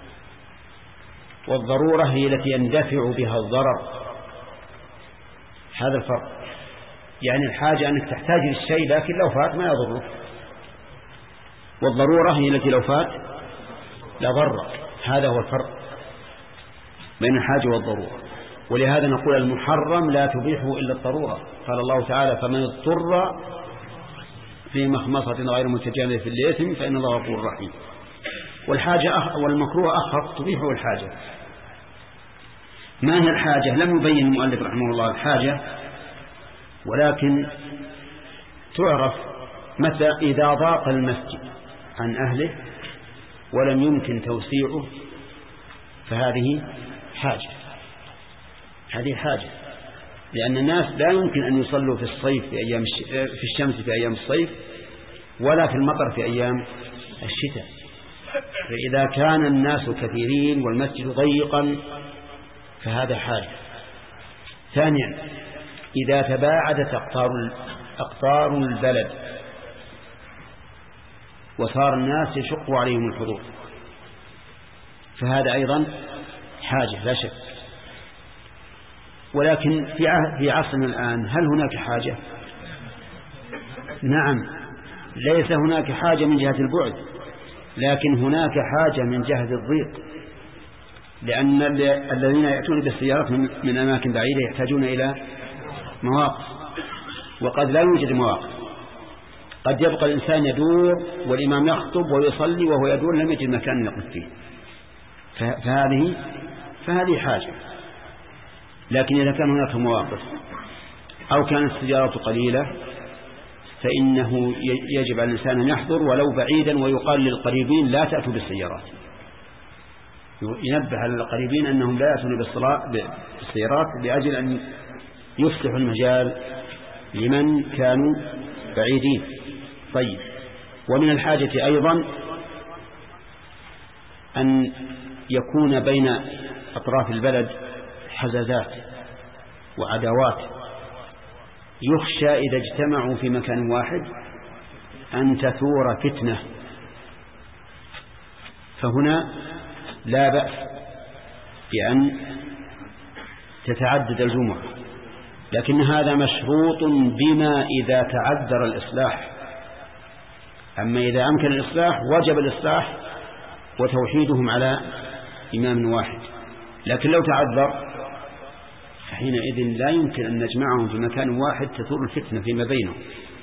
والضرورة هي التي يندفع بها الضرر. هذا الفرق. يعني الحاجة أنك تحتاج للشيء لكن لو فات ما يضرك، والضرورة هي التي لو فات لا ضر. هذا هو الفرق بين الحاجة والضرورة. ولهذا نقول المحرم لا تبيحه إلا الضرورة. قال الله تعالى فمن اضطر في مخمصة غير متجانف للإثم فإن الله غفور رحيم. والحاجة أخ... والمكروه أخف تبيحه الحاجة. ما هي الحاجة؟ لم يبين المؤلف رحمه الله الحاجة، ولكن تعرف متى إذا ضاق المسجد عن أهله ولم يمكن توسيعه فهذه حاجة. هذه حاجة، لأن الناس لا يمكن أن يصلوا في الصيف في أيام في الشمس في أيام الصيف ولا في المطر في أيام الشتاء. فإذا كان الناس كثيرين والمسجد ضيقا فهذا حاجة. ثانيا إذا تباعدت أقطار أقطار البلد وصار الناس يشق عليهم الحضور فهذا أيضا حاجة لا شك. ولكن في في عصرنا الآن هل هناك حاجة؟ نعم، ليس هناك حاجة من جهة البعد، لكن هناك حاجة من جهة الضيق، لأن الذين يأتون بالسيارات من أماكن بعيدة يحتاجون إلى مواقف، وقد لا يوجد مواقف. قد يبقى الإنسان يدور والإمام يخطب ويصلي وهو يدور لم يجد مكان يقف فيه، فهذه فهذه حاجة. لكن إذا كان هناك مواقف أو كانت السيارة قليلة فإنه يجب على الإنسان أن يحضر ولو بعيدا، ويقال للقريبين لا تأتوا بالسيارات، ينبه على القريبين أنهم لا يأتون بالسيارات لأجل أن يفتح المجال لمن كانوا بعيدين. طيب، ومن الحاجة أيضا أن يكون بين أطراف البلد حزازات وعداوات، يخشى إذا اجتمعوا في مكان واحد أن تثور فتنة، فهنا لا بأس بأن تتعدد الجمعة، لكن هذا مشروط بما إذا تعذر الإصلاح. أما إذا أمكن الإصلاح وجب الإصلاح وتوحيدهم على إمام واحد، لكن لو تعذر فحينئذ لا يمكن أن نجمعهم في مكان واحد تثور الفتنة فيما بينهم.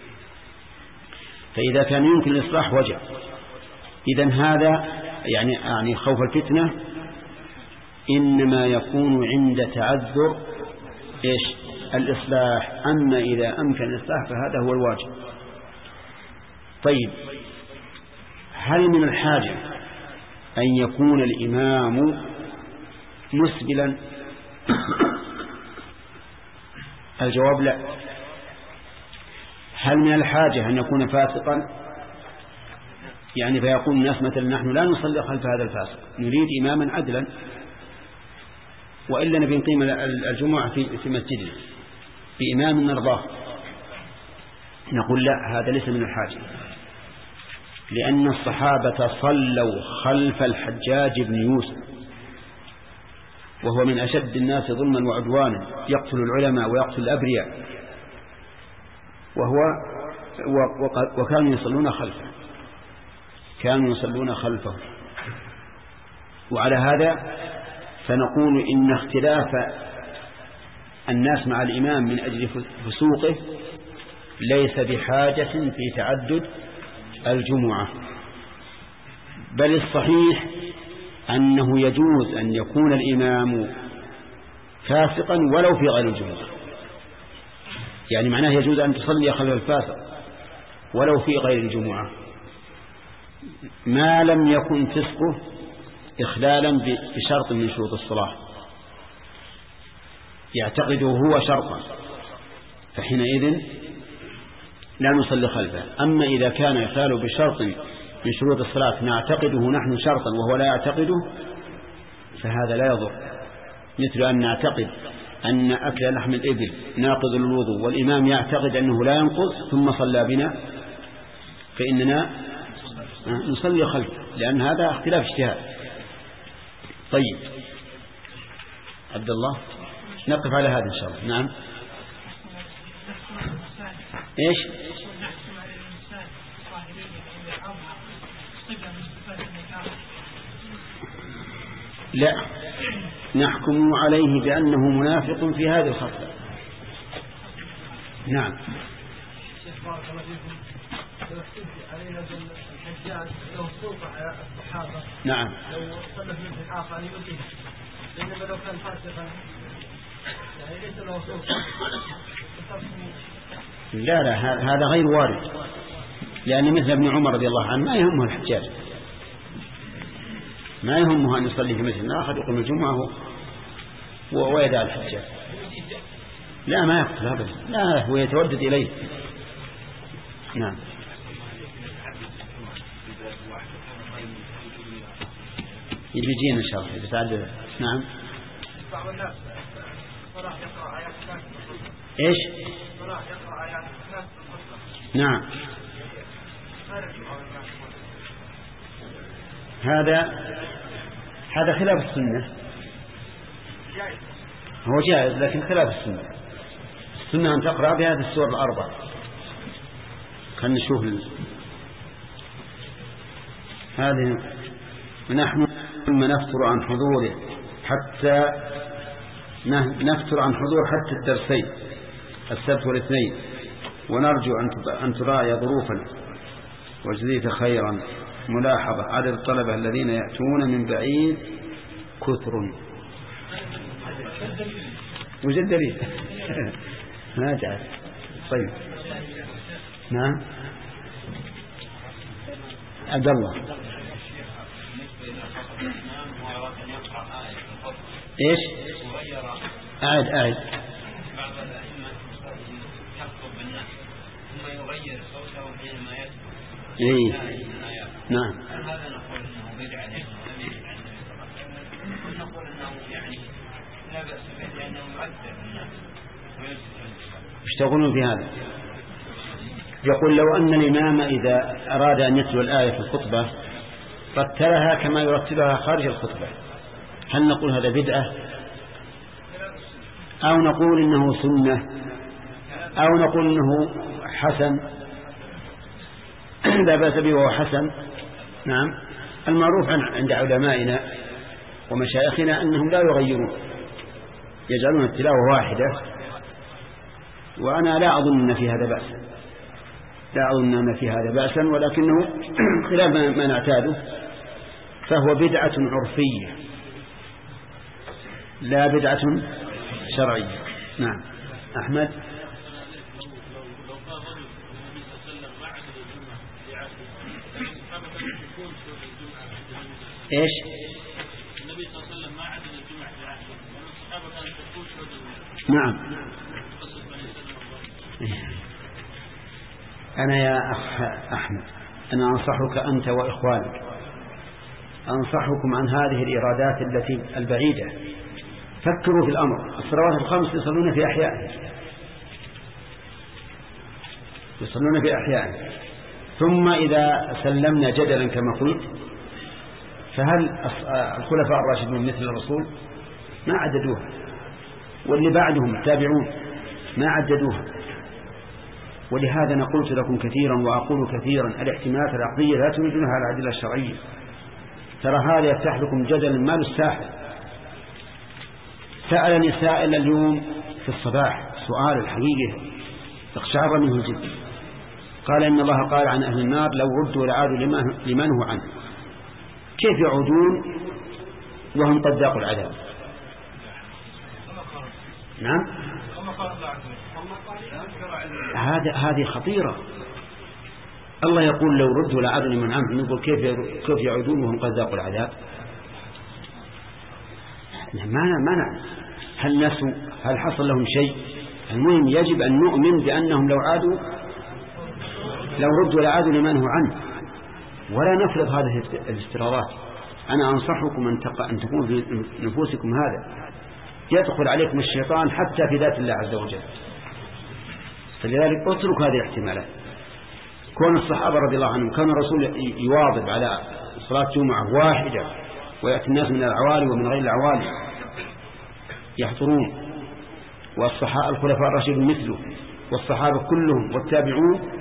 فإذا كان يمكن الإصلاح وجب. إذن هذا يعني يعني خوف الفتنة إنما يكون عند تعذر إيش الإصلاح، أما إذا أمكن الإصلاح فهذا هو الواجب. طيب، هل من الحاجة أن يكون الإمام مسبلا؟ الجواب لا. هل من الحاجة أن يكون فاسقا؟ يعني فيقول الناس مثلا نحن لا نصلي خلف هذا الفاسق، نريد إماما عدلا وإلا نبي نقيم الجمعة في في مسجدنا بإمام نرضاه. نقول لا، هذا ليس من الحاجة، لأن الصحابة صلوا خلف الحجاج بن يوسف وهو من أشد الناس ظلما وعدوانا، يقتل العلماء ويقتل الأبرياء، وهو وكانوا يصلون خلفه كانوا يصلون خلفه وعلى هذا فنقول إن اختلاف الناس مع الإمام من أجل فسوقه ليس بحاجة في تعدد الجمعة، بل الصحيح أنه يجوز أن يكون الإمام فاسقا ولو في غير الجمعة. يعني معناه يجوز أن تصلي خلف الفاسق ولو في غير الجمعة ما لم يكن فسقه إخلالا بشرط من شروط الصلاة يعتقده هو شرطا، فحينئذ لا نصلي خلفه. أما إذا كان يخال بشرط من شروط الصلاة نعتقده نحن شرطا وهو لا يعتقده فهذا لا يضر، مثل أن نعتقد أن أكل لحم الإبل ناقض الوضوء والإمام يعتقد أنه لا ينقض ثم صلى بنا فإننا نصلي خلفه، لأن هذا اختلاف اجتهاد. طيب عبد الله، نقف على هذا إن شاء الله. نعم. إيش؟ لا، نحكم عليه بأنه منافق في هذه الخطة. نعم. لو سلطة على الصحابة نعم لو صلت من الحاقة أن يؤذيه، لأنما لو كان فاسقا يعني ليس له سلطة. لا لا هذا غير وارد، لأن مثل ابن عمر رضي الله عنه ما يهمه الحجاج، ما يهمه أن يصلي في مسجد آخر يقوم الجمعة ويدع الحجاج. لا ما يقتل هذا، لا هو يتودد إليه. نعم. يجينا إن شاء الله إذا تعدل. نعم. بعض الناس صلاح يقرأ آيات الناس. إيش؟ صلاح يقرأ آيات الناس. نعم. هذا هذا خلاف السنة. هو جائز لكن خلاف السنة. السنة أن تقرأ بهذه السور الأربع. خلنا نشوف ال... هذه نحن ثم نفتر عن حضوره حتى نفتر عن حضور حتى الدرسين السبت والاثنين، ونرجو أن تراعي ظروفا وجزيك خيرا. ملاحظة: عدد الطلبة الذين يأتون من بعيد كثر. وجد دليل. ما جاء. طيب. نعم. عبد الله. ايش؟ أعد أعد. بعض الأئمة يخطب بالناس ثم يغير صوته حينما يتلو. إيه. نعم. هذا نقول انه بدعة ولم يرد عن النبي صلى الله عليه وسلم، ونقول انه يعني لا بأس به لأنه يؤثر الناس ويجزي. ايش تقولون في هذا؟ يقول: لو أن الإمام إذا أراد أن يتلو الآية في الخطبة رتلها كما يرتلها خارج الخطبة، هل نقول هذا بدعة أو نقول إنه سنة أو نقول إنه حسن؟ لا بأس به وهو حسن. نعم. المعروف عند علمائنا ومشايخنا أنهم لا يغيرون، يجعلون التلاوة واحدة، وأنا لا أظن أن في هذا بأسا، لا أظن أن في هذا بأسا، ولكنه خلاف ما نعتاده، فهو بدعة عرفية لا بدعة شرعية. نعم. أحمد. إيش؟ النبي صلى الله عليه وسلم ما عدد الجمعة في عهده، لأن الصحابة كانوا يقول شهود. نعم. أنا يا أخ أحمد أنا أنصحك أنت وإخوانك، أنصحكم عن هذه الإرادات التي البعيدة. فكروا في الأمر. الصلوات الخمس يصلون في أحيائهم يصلون في أحيائهم ثم إذا سلمنا جدلا كما قلت، فهل الخلفاء الراشدون مثل الرسول ما عددوها، واللي بعدهم التابعون ما عددوها؟ ولهذا أنا قلت لكم كثيرا وأقول كثيرا: الاحتمالات العقلية لا تريدونها على الأدلة الشرعية. ترى هذا يفتح لكم جدل ما الساحل. سألني سائل اليوم في الصباح سؤال الحقيقة تقشعر منه الجد، قال: إن الله قال عن أهل النار: لو ردوا لعادوا لمن هو عنه. كيف يعودون وهم قد ذاقوا العذاب؟ نعم. هذا هذه خطيرة. الله يقول: لو ردوا لعادوا لمن عنه. نقول كيف كيف يعودون وهم قد ذاقوا العذاب؟ ما ما نعلم هل نسوا هل حصل لهم شيء. المهم يجب أن نؤمن بأنهم لو عادوا لو ردوا لعادوا لمن هو عنه، ولا نفرض هذه الافتراضات. أنا أنصحكم أن تكون في نفوسكم هذا. يدخل عليكم الشيطان حتى في ذات الله عز وجل، فلذلك اترك هذه الاحتمالات. كون الصحابة رضي الله عنهم كان الرسول يواظب على صلاة جمعة واحدة، ويأتي الناس من العوالي ومن غير العوالي يحضرون، والصحابة الخلفاء الراشدون مثله والصحابة كلهم والتابعون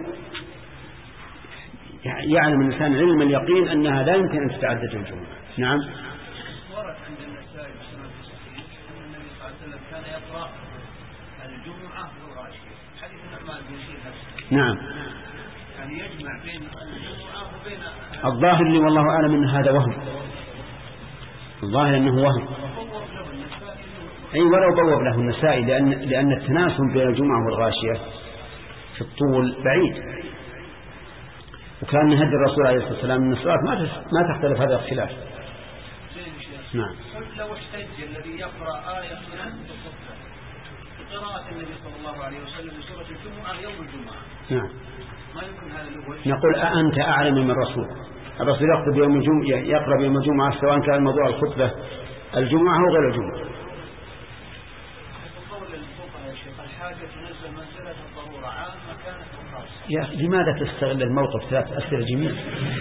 يعلم الإنسان علم اليقين أنها لا يمكن أن تتعدد الجمعة. نعم. ورد عند النسائي والسنن الصحيح أن النبي صلى الله عليه وسلم كان يقرأ الجمعة والغاشية، حديث النعمان بن بشير. نعم. يعني يجمع بين الجمعة وبين الظاهر لي والله أعلم أن هذا وهم، الظاهر أنه وهم. أي ولو بوب له النسائي، لأن لأن التناسب بين الجمعة والغاشية في الطول بعيد، وكان هدي الرسول عليه الصلاة والسلام من الصلاة ما ما تختلف هذا الخلاف. نعم. لو احتج الذي يقرأ آية من الخطبة بقراءة النبي صلى الله عليه وسلم لسورة الجمعة يوم الجمعة. نعم. ما يمكن هذا الوجه. نقول أأنت أعلم من الرسول؟ الرسول يقرأ بيوم الجمعة يقرأ بيوم الجمعة سواء كان موضوع الخطبة الجمعة أو غير الجمعة. يا لماذا تستغل الموقف ثلاث أسئلة جميل؟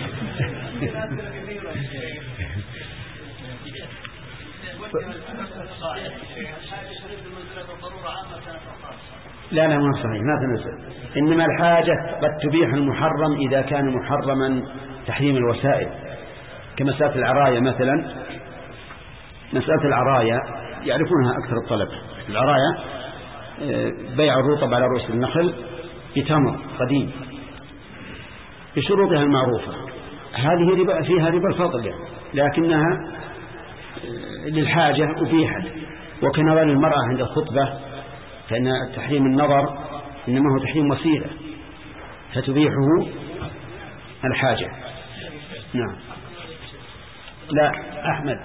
لا لا ما صحيح، ما تنسى. إنما الحاجة قد تبيح المحرم إذا كان محرما تحريم الوسائل، كمسألة العراية مثلا. مسألة العراية يعرفونها أكثر الطلبة. العراية بيع الرطب على رؤوس النخل بتمر قديم بشروطها المعروفة، هذه ربا فيها ربا الفضل يعني، لكنها للحاجة أبيحت. وكنظر المرأة عند الخطبة، فإن تحريم النظر إنما هو تحريم وسيلة فتبيحه الحاجة. نعم. لا أحمد.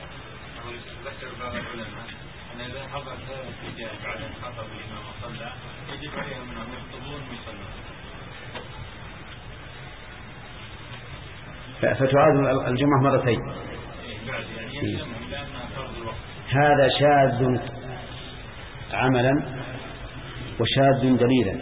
فتعاد الجمعة مرتين. هذا شاذ عملا وشاذ دليلا.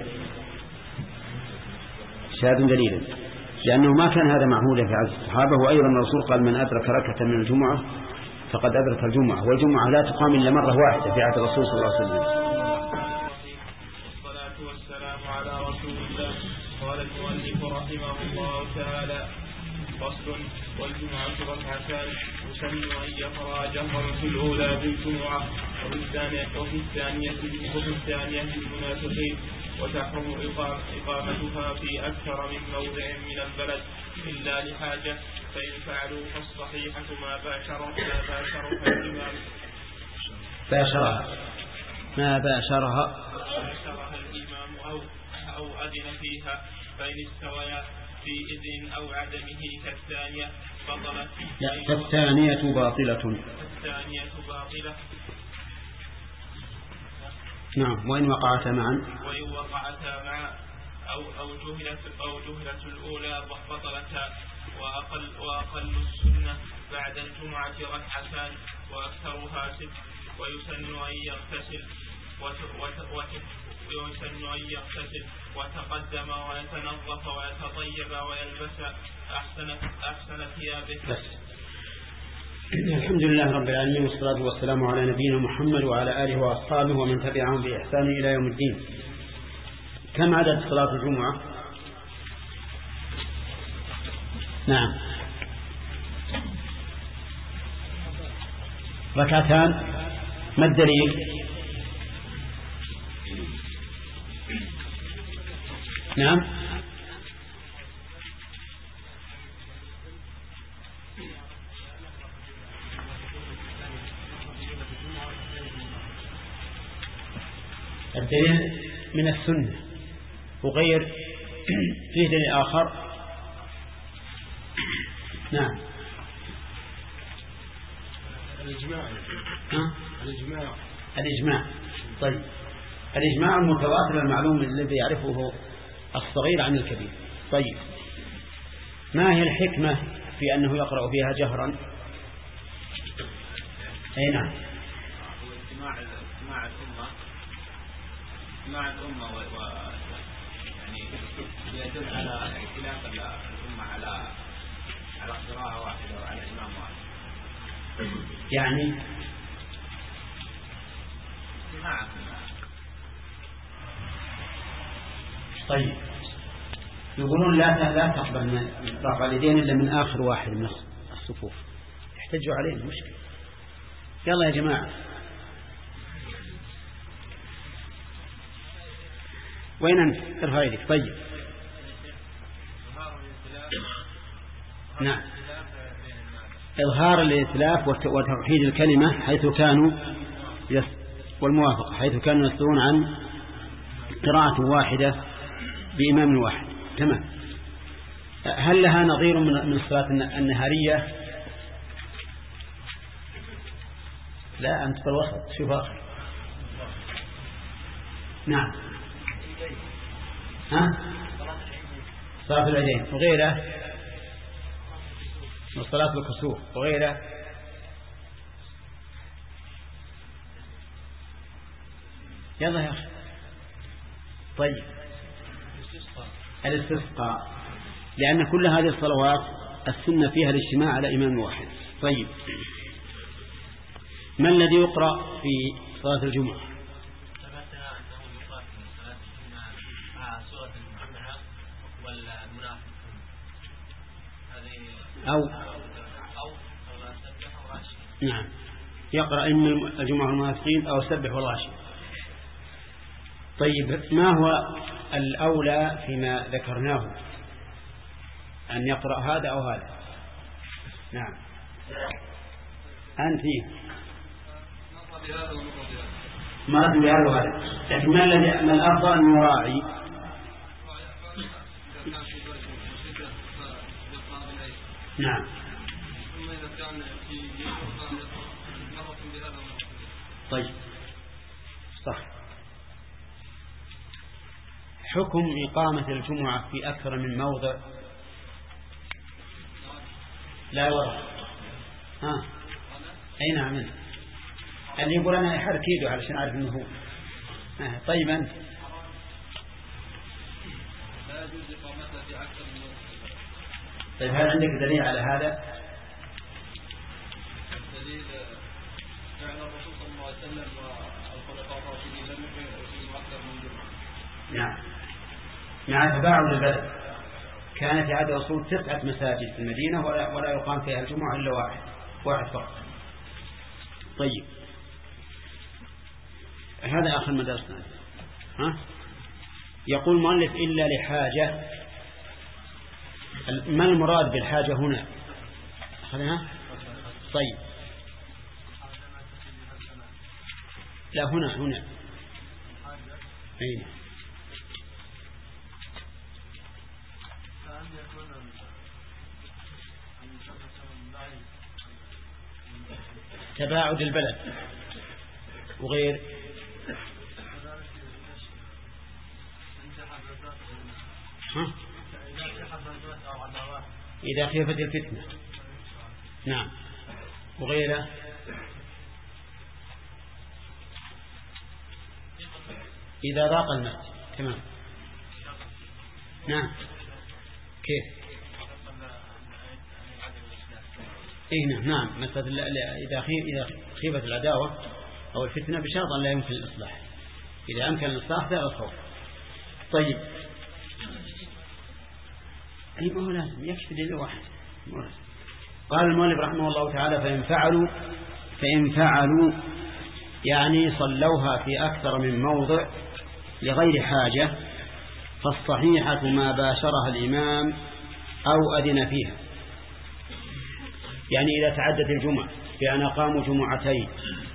شاذ دليلا لأنه ما كان هذا معهولا في عهد الصحابة. وأيضا الرسول قال من أدرك ركعة من الجمعة فقد أدرك الجمعة، والجمعة لا تقام إلا مرة واحدة في عهد الرسول صلى الله عليه وسلم. والصلاة والسلام على رسول الله. قال المؤلف رحمه الله تعالى: فصل. والجمعة ركعتان يسن أن يقرأ جهرا في الأولى بالجمعة وفي الثانية وفي الثانية وفي الثانية بالمنافقين، وتحرم إقامتها في أكثر من موضع من البلد إلا لحاجة، فإن فعلوا فالصحيحة ما باشرها ما باشرها الإمام باشرها ما باشرها باشرها الإمام أو أو أذن فيها، فإن استويا في إذن أو عدمه كالثانية بطلت. لا، فالثانية باطلة. الثانية باطلة. نعم. وإن وقعتا معا وإن وقعتا معا أو أو جهلت أو جهلت الأولى بطلتا. وأقل وأقل السنة بعد الجمعة ركعتان وأكثرها ست. ويسن أن يغتسل ويسن أن يغتسل وتقدم ويتنظف ويتطيب ويلبس أحسن أحسن ثيابه. بس. الحمد لله رب العالمين، والصلاة والسلام على نبينا محمد وعلى آله وأصحابه ومن تبعهم بإحسان إلى يوم الدين. كم عدد صلاة الجمعة؟ نعم، ركعتان. ما الدليل؟ نعم. الدليل من السنة وغير فيه دليل آخر. نعم. الإجماع. الإجماع. الإجماع. طيب، الإجماع المتواتر المعلوم الذي يعرفه الصغير عن الكبير. طيب، ما هي الحكمة في أنه يقرأ فيها جهرا؟ أي نعم. اجتماع اجتماع الأمة اجتماع الأمة و يعني يدل على اختلاف الأمة على على قراءة واحدة وعلى إمام واحد. يعني اجتماع طيب يقولون لا لا تقبل من رفع اليدين إلا من آخر واحد من الصفوف، يحتجوا عليه المشكلة. يلا يا جماعة، وين أنت؟ ارفع يدك. طيب نعم، إظهار الائتلاف وتوحيد الكلمة حيث كانوا يس والموافقة حيث كانوا يصدرون عن قراءة واحدة بإمام واحد. تمام. هل لها نظير من الصلاة النهارية؟ لا، أنت في الوسط. شوف آخر. نعم. ها؟ صلاة العيدين وغيره، وصلاة الكسوف وغيره. يلا يا أخي. طيب الاستسقاء، لأن كل هذه الصلوات السنة فيها الاجتماع على إمام واحد. طيب ما الذي يقرأ في صلاة الجمعة؟ أو نعم، يقرأ إن الجمعة المنافقين أو سبح والغاشية. طيب ما هو الأولى فيما ذكرناه، أن يقرأ هذا أو هذا؟ نعم أنت ما أدري هذا وهذا، لكن ما الذي ما الأفضل أن يراعي؟ نعم. طيب صح. حكم إقامة الجمعة في أكثر من موضع لا ورد. ها أي نعم، اللي يقول أنا يحرك يده علشان أعرف أنه هو. آه. طيب أنت لا يجوز إقامتها في أكثر من موضع. طيب هل عندك دليل على هذا؟ الدليل فعل الرسول صلى الله عليه وسلم والخلفاء الراشدين لم يقيموا أكثر من جمعة. نعم، مع تباعد البلد. كانت عادة الرسول تسعة مساجد في المدينة ولا, ولا يقام فيها الجمعة إلا واحد واحد فقط. طيب هذا آخر مدرسنا. ها؟ يقول المؤلف إلا لحاجة. ما المراد بالحاجة هنا؟ أخذنا؟ طيب لا، هنا هنا أين؟ تباعد البلد وغير. ها؟ إذا خيفت الفتنة. نعم وغيره. إذا ضاق المسجد. تمام. نعم. كيف؟ إيه نعم نعم مثلا إذا إذا خيفت العداوة أو الفتنة بشرط أن لا يمكن الإصلاح. إذا أمكن الإصلاح لا الخوف. طيب أي ما هو لازم، يكفي دليل واحد. قال المؤلف رحمه الله تعالى: فإن فعلوا فإن فعلوا يعني صلوها في أكثر من موضع لغير حاجة، فالصحيحة ما باشرها الإمام أو أذن فيها. يعني إذا تعدت الجمعة بأن أقاموا جمعتين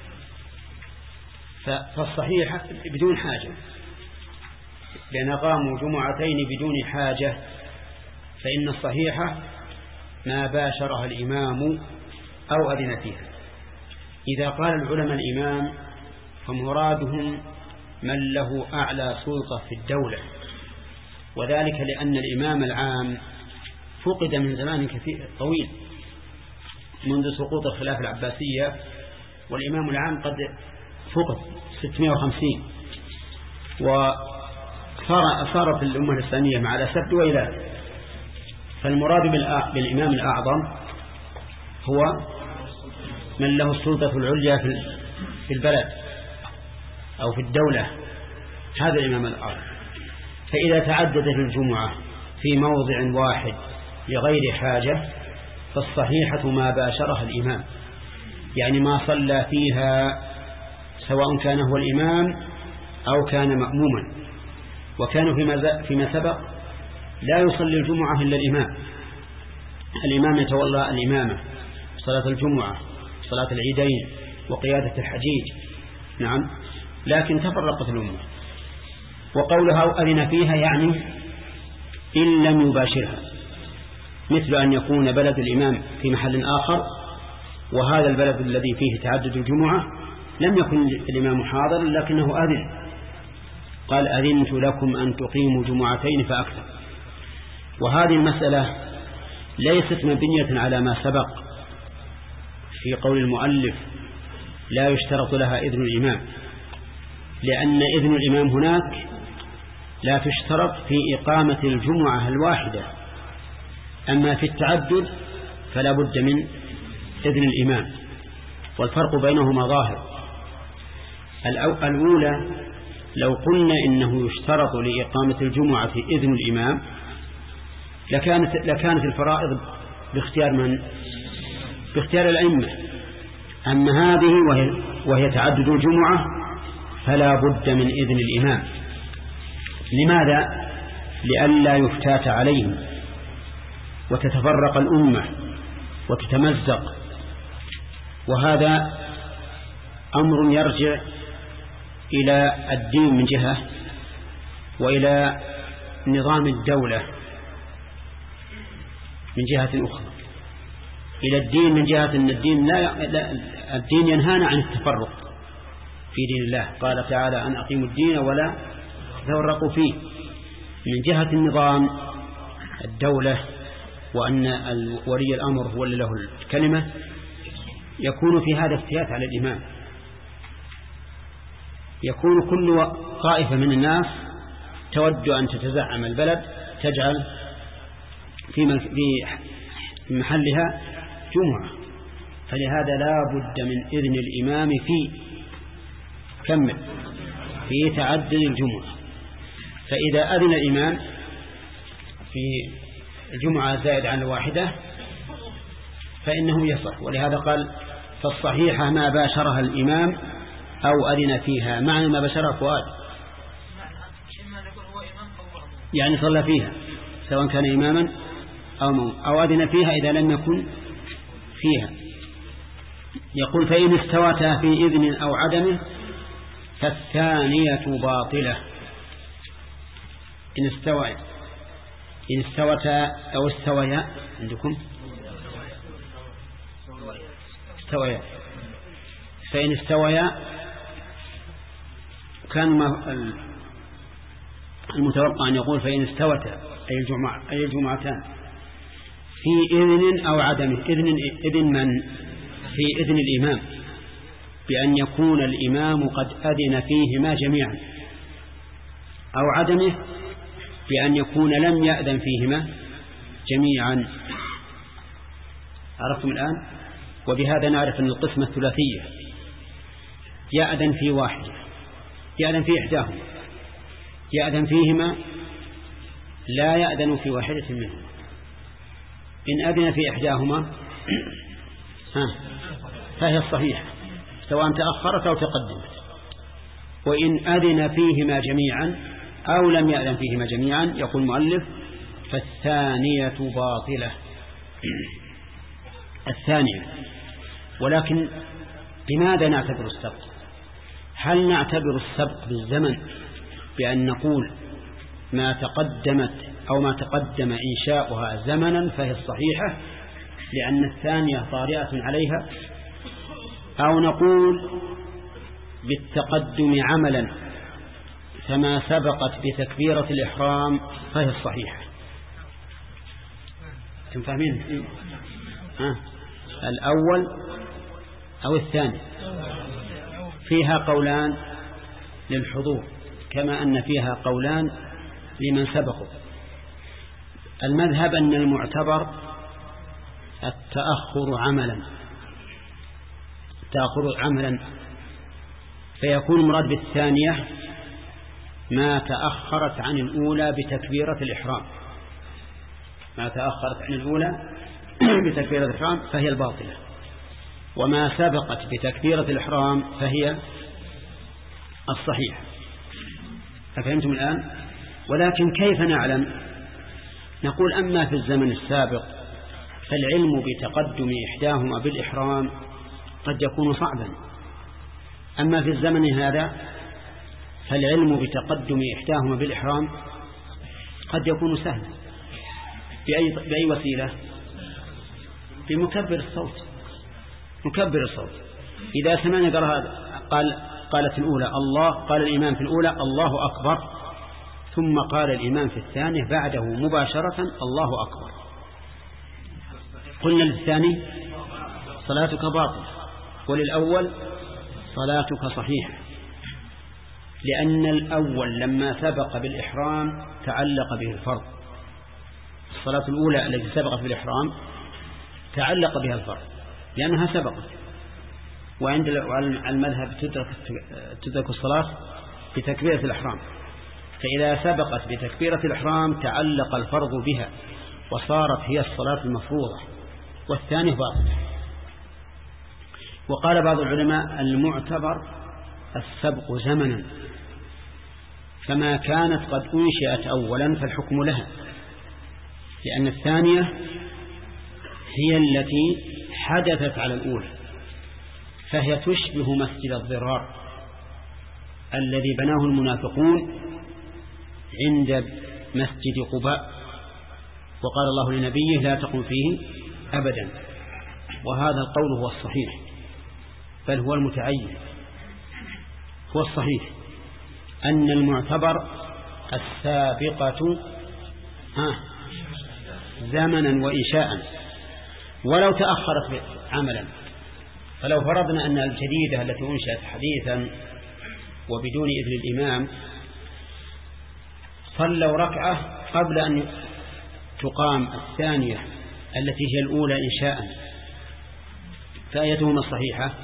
فالصحيحة بدون حاجة، بأن أقاموا جمعتين بدون حاجة، فإن الصحيحة ما باشرها الإمام أو أذن فيها. إذا قال العلماء الإمام فمرادهم من له أعلى سلطة في الدولة، وذلك لأن الإمام العام فقد من زمان كثير طويل منذ سقوط الخلافة العباسية، والإمام العام قد فقد ستمائة وخمسين، وصارت الأمة الإسلامية مع الأسد وإلى. فالمراد بالإمام الأعظم هو من له السلطة العليا في البلد أو في الدولة، هذا الإمام الأعظم. فإذا تعددت الجمعة في موضع واحد لغير حاجة فالصحيحة ما باشرها الإمام، يعني ما صلى فيها سواء كان هو الإمام أو كان مأموما. وكانوا فيما سبق لا يصلي الجمعة إلا الإمام، الإمام يتولى الإمامة صلاة الجمعة صلاة العيدين وقيادة الحجيج. نعم، لكن تفرقت الأمة. وقولها أذن فيها يعني إن لم يباشرها، مثل أن يكون بلد الإمام في محل آخر وهذا البلد الذي فيه تعدد الجمعة لم يكن الإمام حاضر لكنه أذن، قال أذنت لكم أن تقيموا جمعتين فأكثر. وهذه المسألة ليست مبنية على ما سبق في قول المؤلف لا يشترط لها إذن الإمام، لأن إذن الإمام هناك لا تشترط في إقامة الجمعة الواحدة، أما في التعدد فلا بد من إذن الإمام، والفرق بينهما ظاهر. الأولى لو قلنا إنه يشترط لإقامة الجمعة في إذن الإمام لكانت, لكانت الفرائض باختيار من؟ باختيار الأئمة. أما هذه وهي, وهي تعدد الجمعة فلا بد من إذن الإمام. لماذا؟ لئلا يفتات عليهم وتتفرق الأمة وتتمزق، وهذا أمر يرجع إلى الدين من جهة وإلى نظام الدولة من جهة أخرى. إلى الدين من جهة أن الدين, لا لا الدين ينهانا عن التفرق في دين الله، قال تعالى أن أقيموا الدين ولا تفرقوا فيه. من جهة النظام الدولة وأن ولي الأمر هو اللي له الكلمة يكون في هذا افتيات على الإمام، يكون كل طائفة من الناس تود أن تتزعم البلد تجعل في محلها جمعة، فلهذا لا بد من إذن الإمام في كمل في تعدد الجمعة. فإذا أذن الإمام في الجمعة زائد عن الواحدة فإنه يصح. ولهذا قال فالصحيحة ما باشرها الإمام أو أذن فيها، معنى ما باشرها فؤاد يعني صلى فيها سواء كان إماما أو, أو أذن فيها إذا لم يكن فيها. يقول فإن استوتا في إذن أو عدمه فالثانية باطلة. إن استوى إن استوتا أو استويا عندكم استويا فإن استويا كان المتوقع أن يقول فإن استوتا أي الجمعة أي الجمعتان في إذن أو عدمه. إذن إذن من؟ في إذن الإمام بأن يكون الإمام قد أذن فيهما جميعا، أو عدمه بأن يكون لم يأذن فيهما جميعا. عرفتم الآن؟ وبهذا نعرف أن القسمة الثلاثية يأذن في واحدة، يأذن في إحداهما، يأذن فيهما، لا يأذن في واحدة منهما. إن أذن في إحداهما فهي الصحيحة سواء تأخرت أو تقدمت، وإن أذن فيهما جميعا أو لم يأذن فيهما جميعا يقول المؤلف فالثانية باطلة. الثانية. ولكن لماذا نعتبر السبق؟ هل نعتبر السبق بالزمن بأن نقول ما تقدمت أو ما تقدم إنشاؤها زمنا فهي الصحيحة لأن الثانية طارئة عليها، أو نقول بالتقدم عملا فما سبقت بتكبيرة الإحرام فهي الصحيحة؟ كم فاهمين؟ ها؟ الأول أو الثاني؟ فيها قولان للحضور كما أن فيها قولان لمن سبقوا. المذهب أن المعتبر التأخر عملا تأخر عملا، فيكون مراد بالثانية ما تأخرت عن الأولى بتكبيرة الإحرام، ما تأخرت عن الأولى بتكبيرة الإحرام فهي الباطلة، وما سبقت بتكبيرة الإحرام فهي الصحيحة. أفهمتم الآن؟ ولكن كيف نعلم؟ نقول أما في الزمن السابق فالعلم بتقدم إحداهما بالإحرام قد يكون صعبا، أما في الزمن هذا فالعلم بتقدم إحداهما بالإحرام قد يكون سهلا. بأي, بأي وسيلة؟ بمكبر الصوت، مكبر الصوت. إذا سمعنا قال قالت الأولى الله، قال الإمام في الأولى الله أكبر، ثم قال الإمام في الثانية بعده مباشرة الله أكبر، قلنا للثاني صلاتك باطلة، وللأول صلاتك صحيحة، لأن الأول لما سبق بالإحرام تعلق به الفرض. الصلاة الأولى التي سبقت بالإحرام تعلق بها الفرض لأنها سبقت، وعند المذهب تدرك, تدرك الصلاة بتكبيرة الإحرام، فإذا سبقت بتكبيرة الإحرام تعلق الفرض بها وصارت هي الصلاة المفروضة، والثاني باطل. وقال بعض العلماء المعتبر السبق زمنا، فما كانت قد أنشئت أولا فالحكم لها، لأن الثانية هي التي حدثت على الأولى، فهي تشبه مسجد الضرار الذي بناه المنافقون عند مسجد قباء، وقال الله لنبيه لا تقم فيه أبدا. وهذا القول هو الصحيح، بل هو المتعين، هو الصحيح أن المعتبر السابقة ها زمنا وإنشاء، ولو تأخرت عملا. فلو فرضنا أن الجديدة التي أنشأت حديثا وبدون إذن الإمام صلوا ركعة قبل أن تقام الثانية التي هي الأولى إنشاء، فآيتهما الصحيحة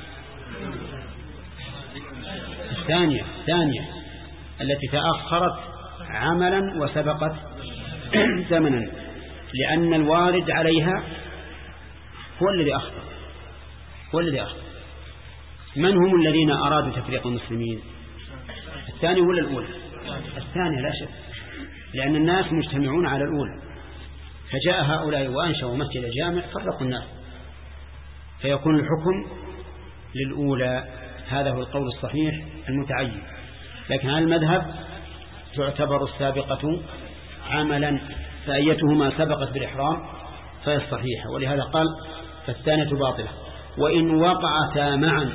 الثانية الثانية التي تأخرت عملا وسبقت زمنا، لأن الوارد عليها هو الذي أخطأ، هو الذي أخطأ. من هم الذين أرادوا تفريق المسلمين؟ الثاني ولا الأولى؟ الثانية لا شك، لأن الناس مجتمعون على الأولى، فجاء هؤلاء وأنشأوا مسجد جامع فرقوا الناس، فيكون الحكم للأولى. هذا هو القول الصحيح المتعين. لكن هذا المذهب تعتبر السابقة عملا، فأيتهما سبقت بالإحرام فهي الصحيحة، ولهذا قال فالثانية باطلة. وإن وقعتا معا،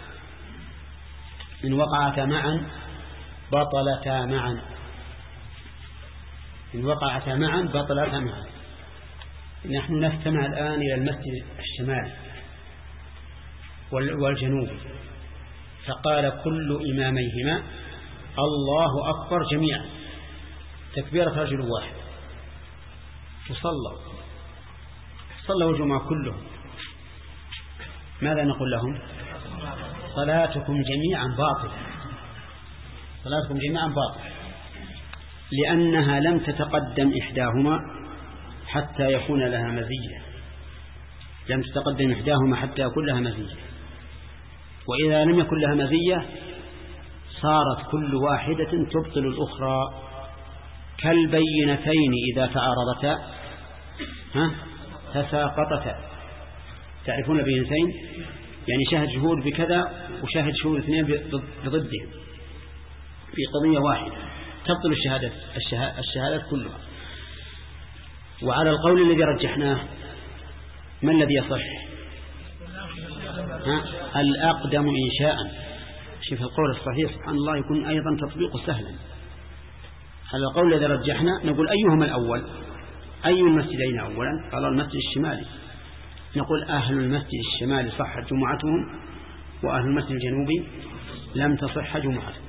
إن وقعتا معا بطلتا معا، إن وقعتا معا بطلتا معا. نحن نستمع الآن إلى المسجد الشمالي والجنوبي، فقال كل إماميهما الله أكبر جميعا تكبيرة رجل واحد، وصلوا صلوا الجمعة كلهم، ماذا نقول لهم؟ صلاتكم جميعا باطلة، صلاتكم جميعا باطلة، لأنها لم تتقدم إحداهما حتى يكون لها مزية، لم تتقدم إحداهما حتى يكون لها مزية، وإذا لم يكن لها مزية صارت كل واحدة تبطل الأخرى، كالبينتين إذا تعارضتا ها تساقطتا. تعرفون البينتين؟ يعني شاهد شهود بكذا وشاهد شهود اثنين بضده في قضية واحدة، تبطل الشهادات الشهادات كلها. وعلى القول الذي رجحناه ما الذي يصح؟ ها؟ الأقدم إنشاء. شوف القول الصحيح سبحان الله يكون أيضا تطبيق سهلا. على القول الذي رجحنا نقول أيهما الأول؟ أي المسجدين أولا؟ قال المسجد الشمالي. نقول أهل المسجد الشمالي صحت جمعتهم، وأهل المسجد الجنوبي لم تصح جمعتهم.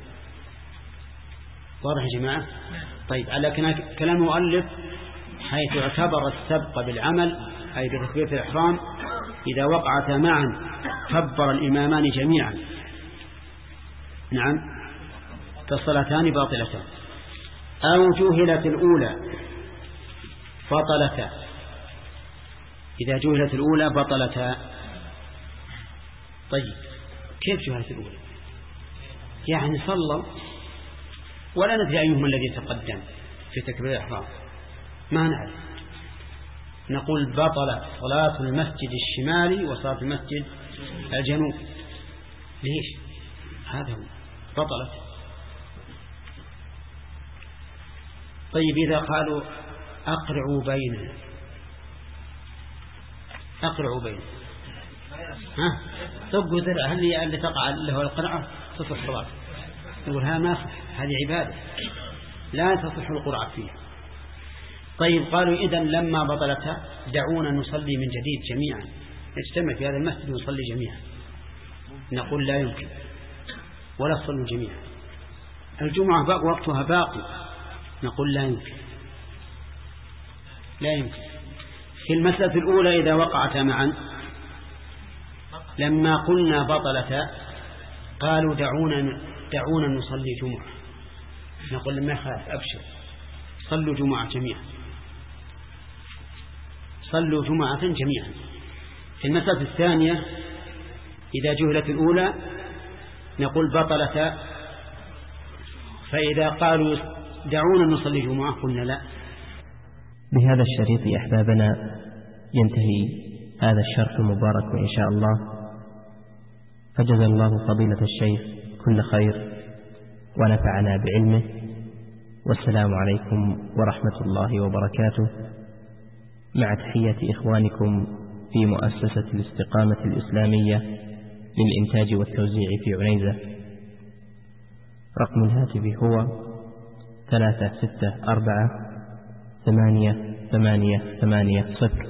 واضح يا جماعة؟ طيب، على كلام المؤلف حيث اعتبر السبق بالعمل أي بتكبيرة الإحرام إذا وقعتا معا كبر الإمامان جميعا. نعم، فالصلاتان باطلتان. أو جهلت الأولى بطلتا، إذا جهلت الأولى بطلتا. طيب كيف جهلت الأولى؟ يعني صلى ولا ندري أيهما الذي تقدم في تكبير الإحرام، ما نعرف، نقول بطلت صلاة المسجد الشمالي وصلاة المسجد الجنوب. ليش؟ هذا هو بطلت. طيب إذا قالوا أقرعوا بيننا، أقرعوا بيننا، ها طبوا ذرع، هل هي اللي تقع له القرعة تصح الصلاة؟ نقول ها ما صح، هذه عبادة لا تصح القرعة فيها. طيب قالوا إذن لما بطلتها دعونا نصلي من جديد جميعا، نجتمع في هذا المسجد ونصلي جميعا. نقول لا يمكن، ولا تصلوا جميعا، الجمعة باق وقتها باقي. نقول لا يمكن، لا يمكن. في المسألة الأولى إذا وقعتا معا لما قلنا بطلتا قالوا دعونا دعونا نصلي جمعة، نقول لما يخاف أبشر صلوا جمعة جميعا، صلوا جمعة جميعا. في المسألة الثانية إذا جهلت الأولى نقول بطلتا، فإذا قالوا دعونا نصلي جمعة قلنا لا. بهذا الشريط يا أحبابنا ينتهي هذا الشرح المبارك إن شاء الله، فجزا الله فضيلة الشيخ كل خير ونفعنا بعلمه، والسلام عليكم ورحمة الله وبركاته، مع تحية إخوانكم في مؤسسة الاستقامة الإسلامية للإنتاج والتوزيع في عنيزة. رقم الهاتف هو ثلاثة ستة أربعة ثمانية ثمانية ثمانية صفر.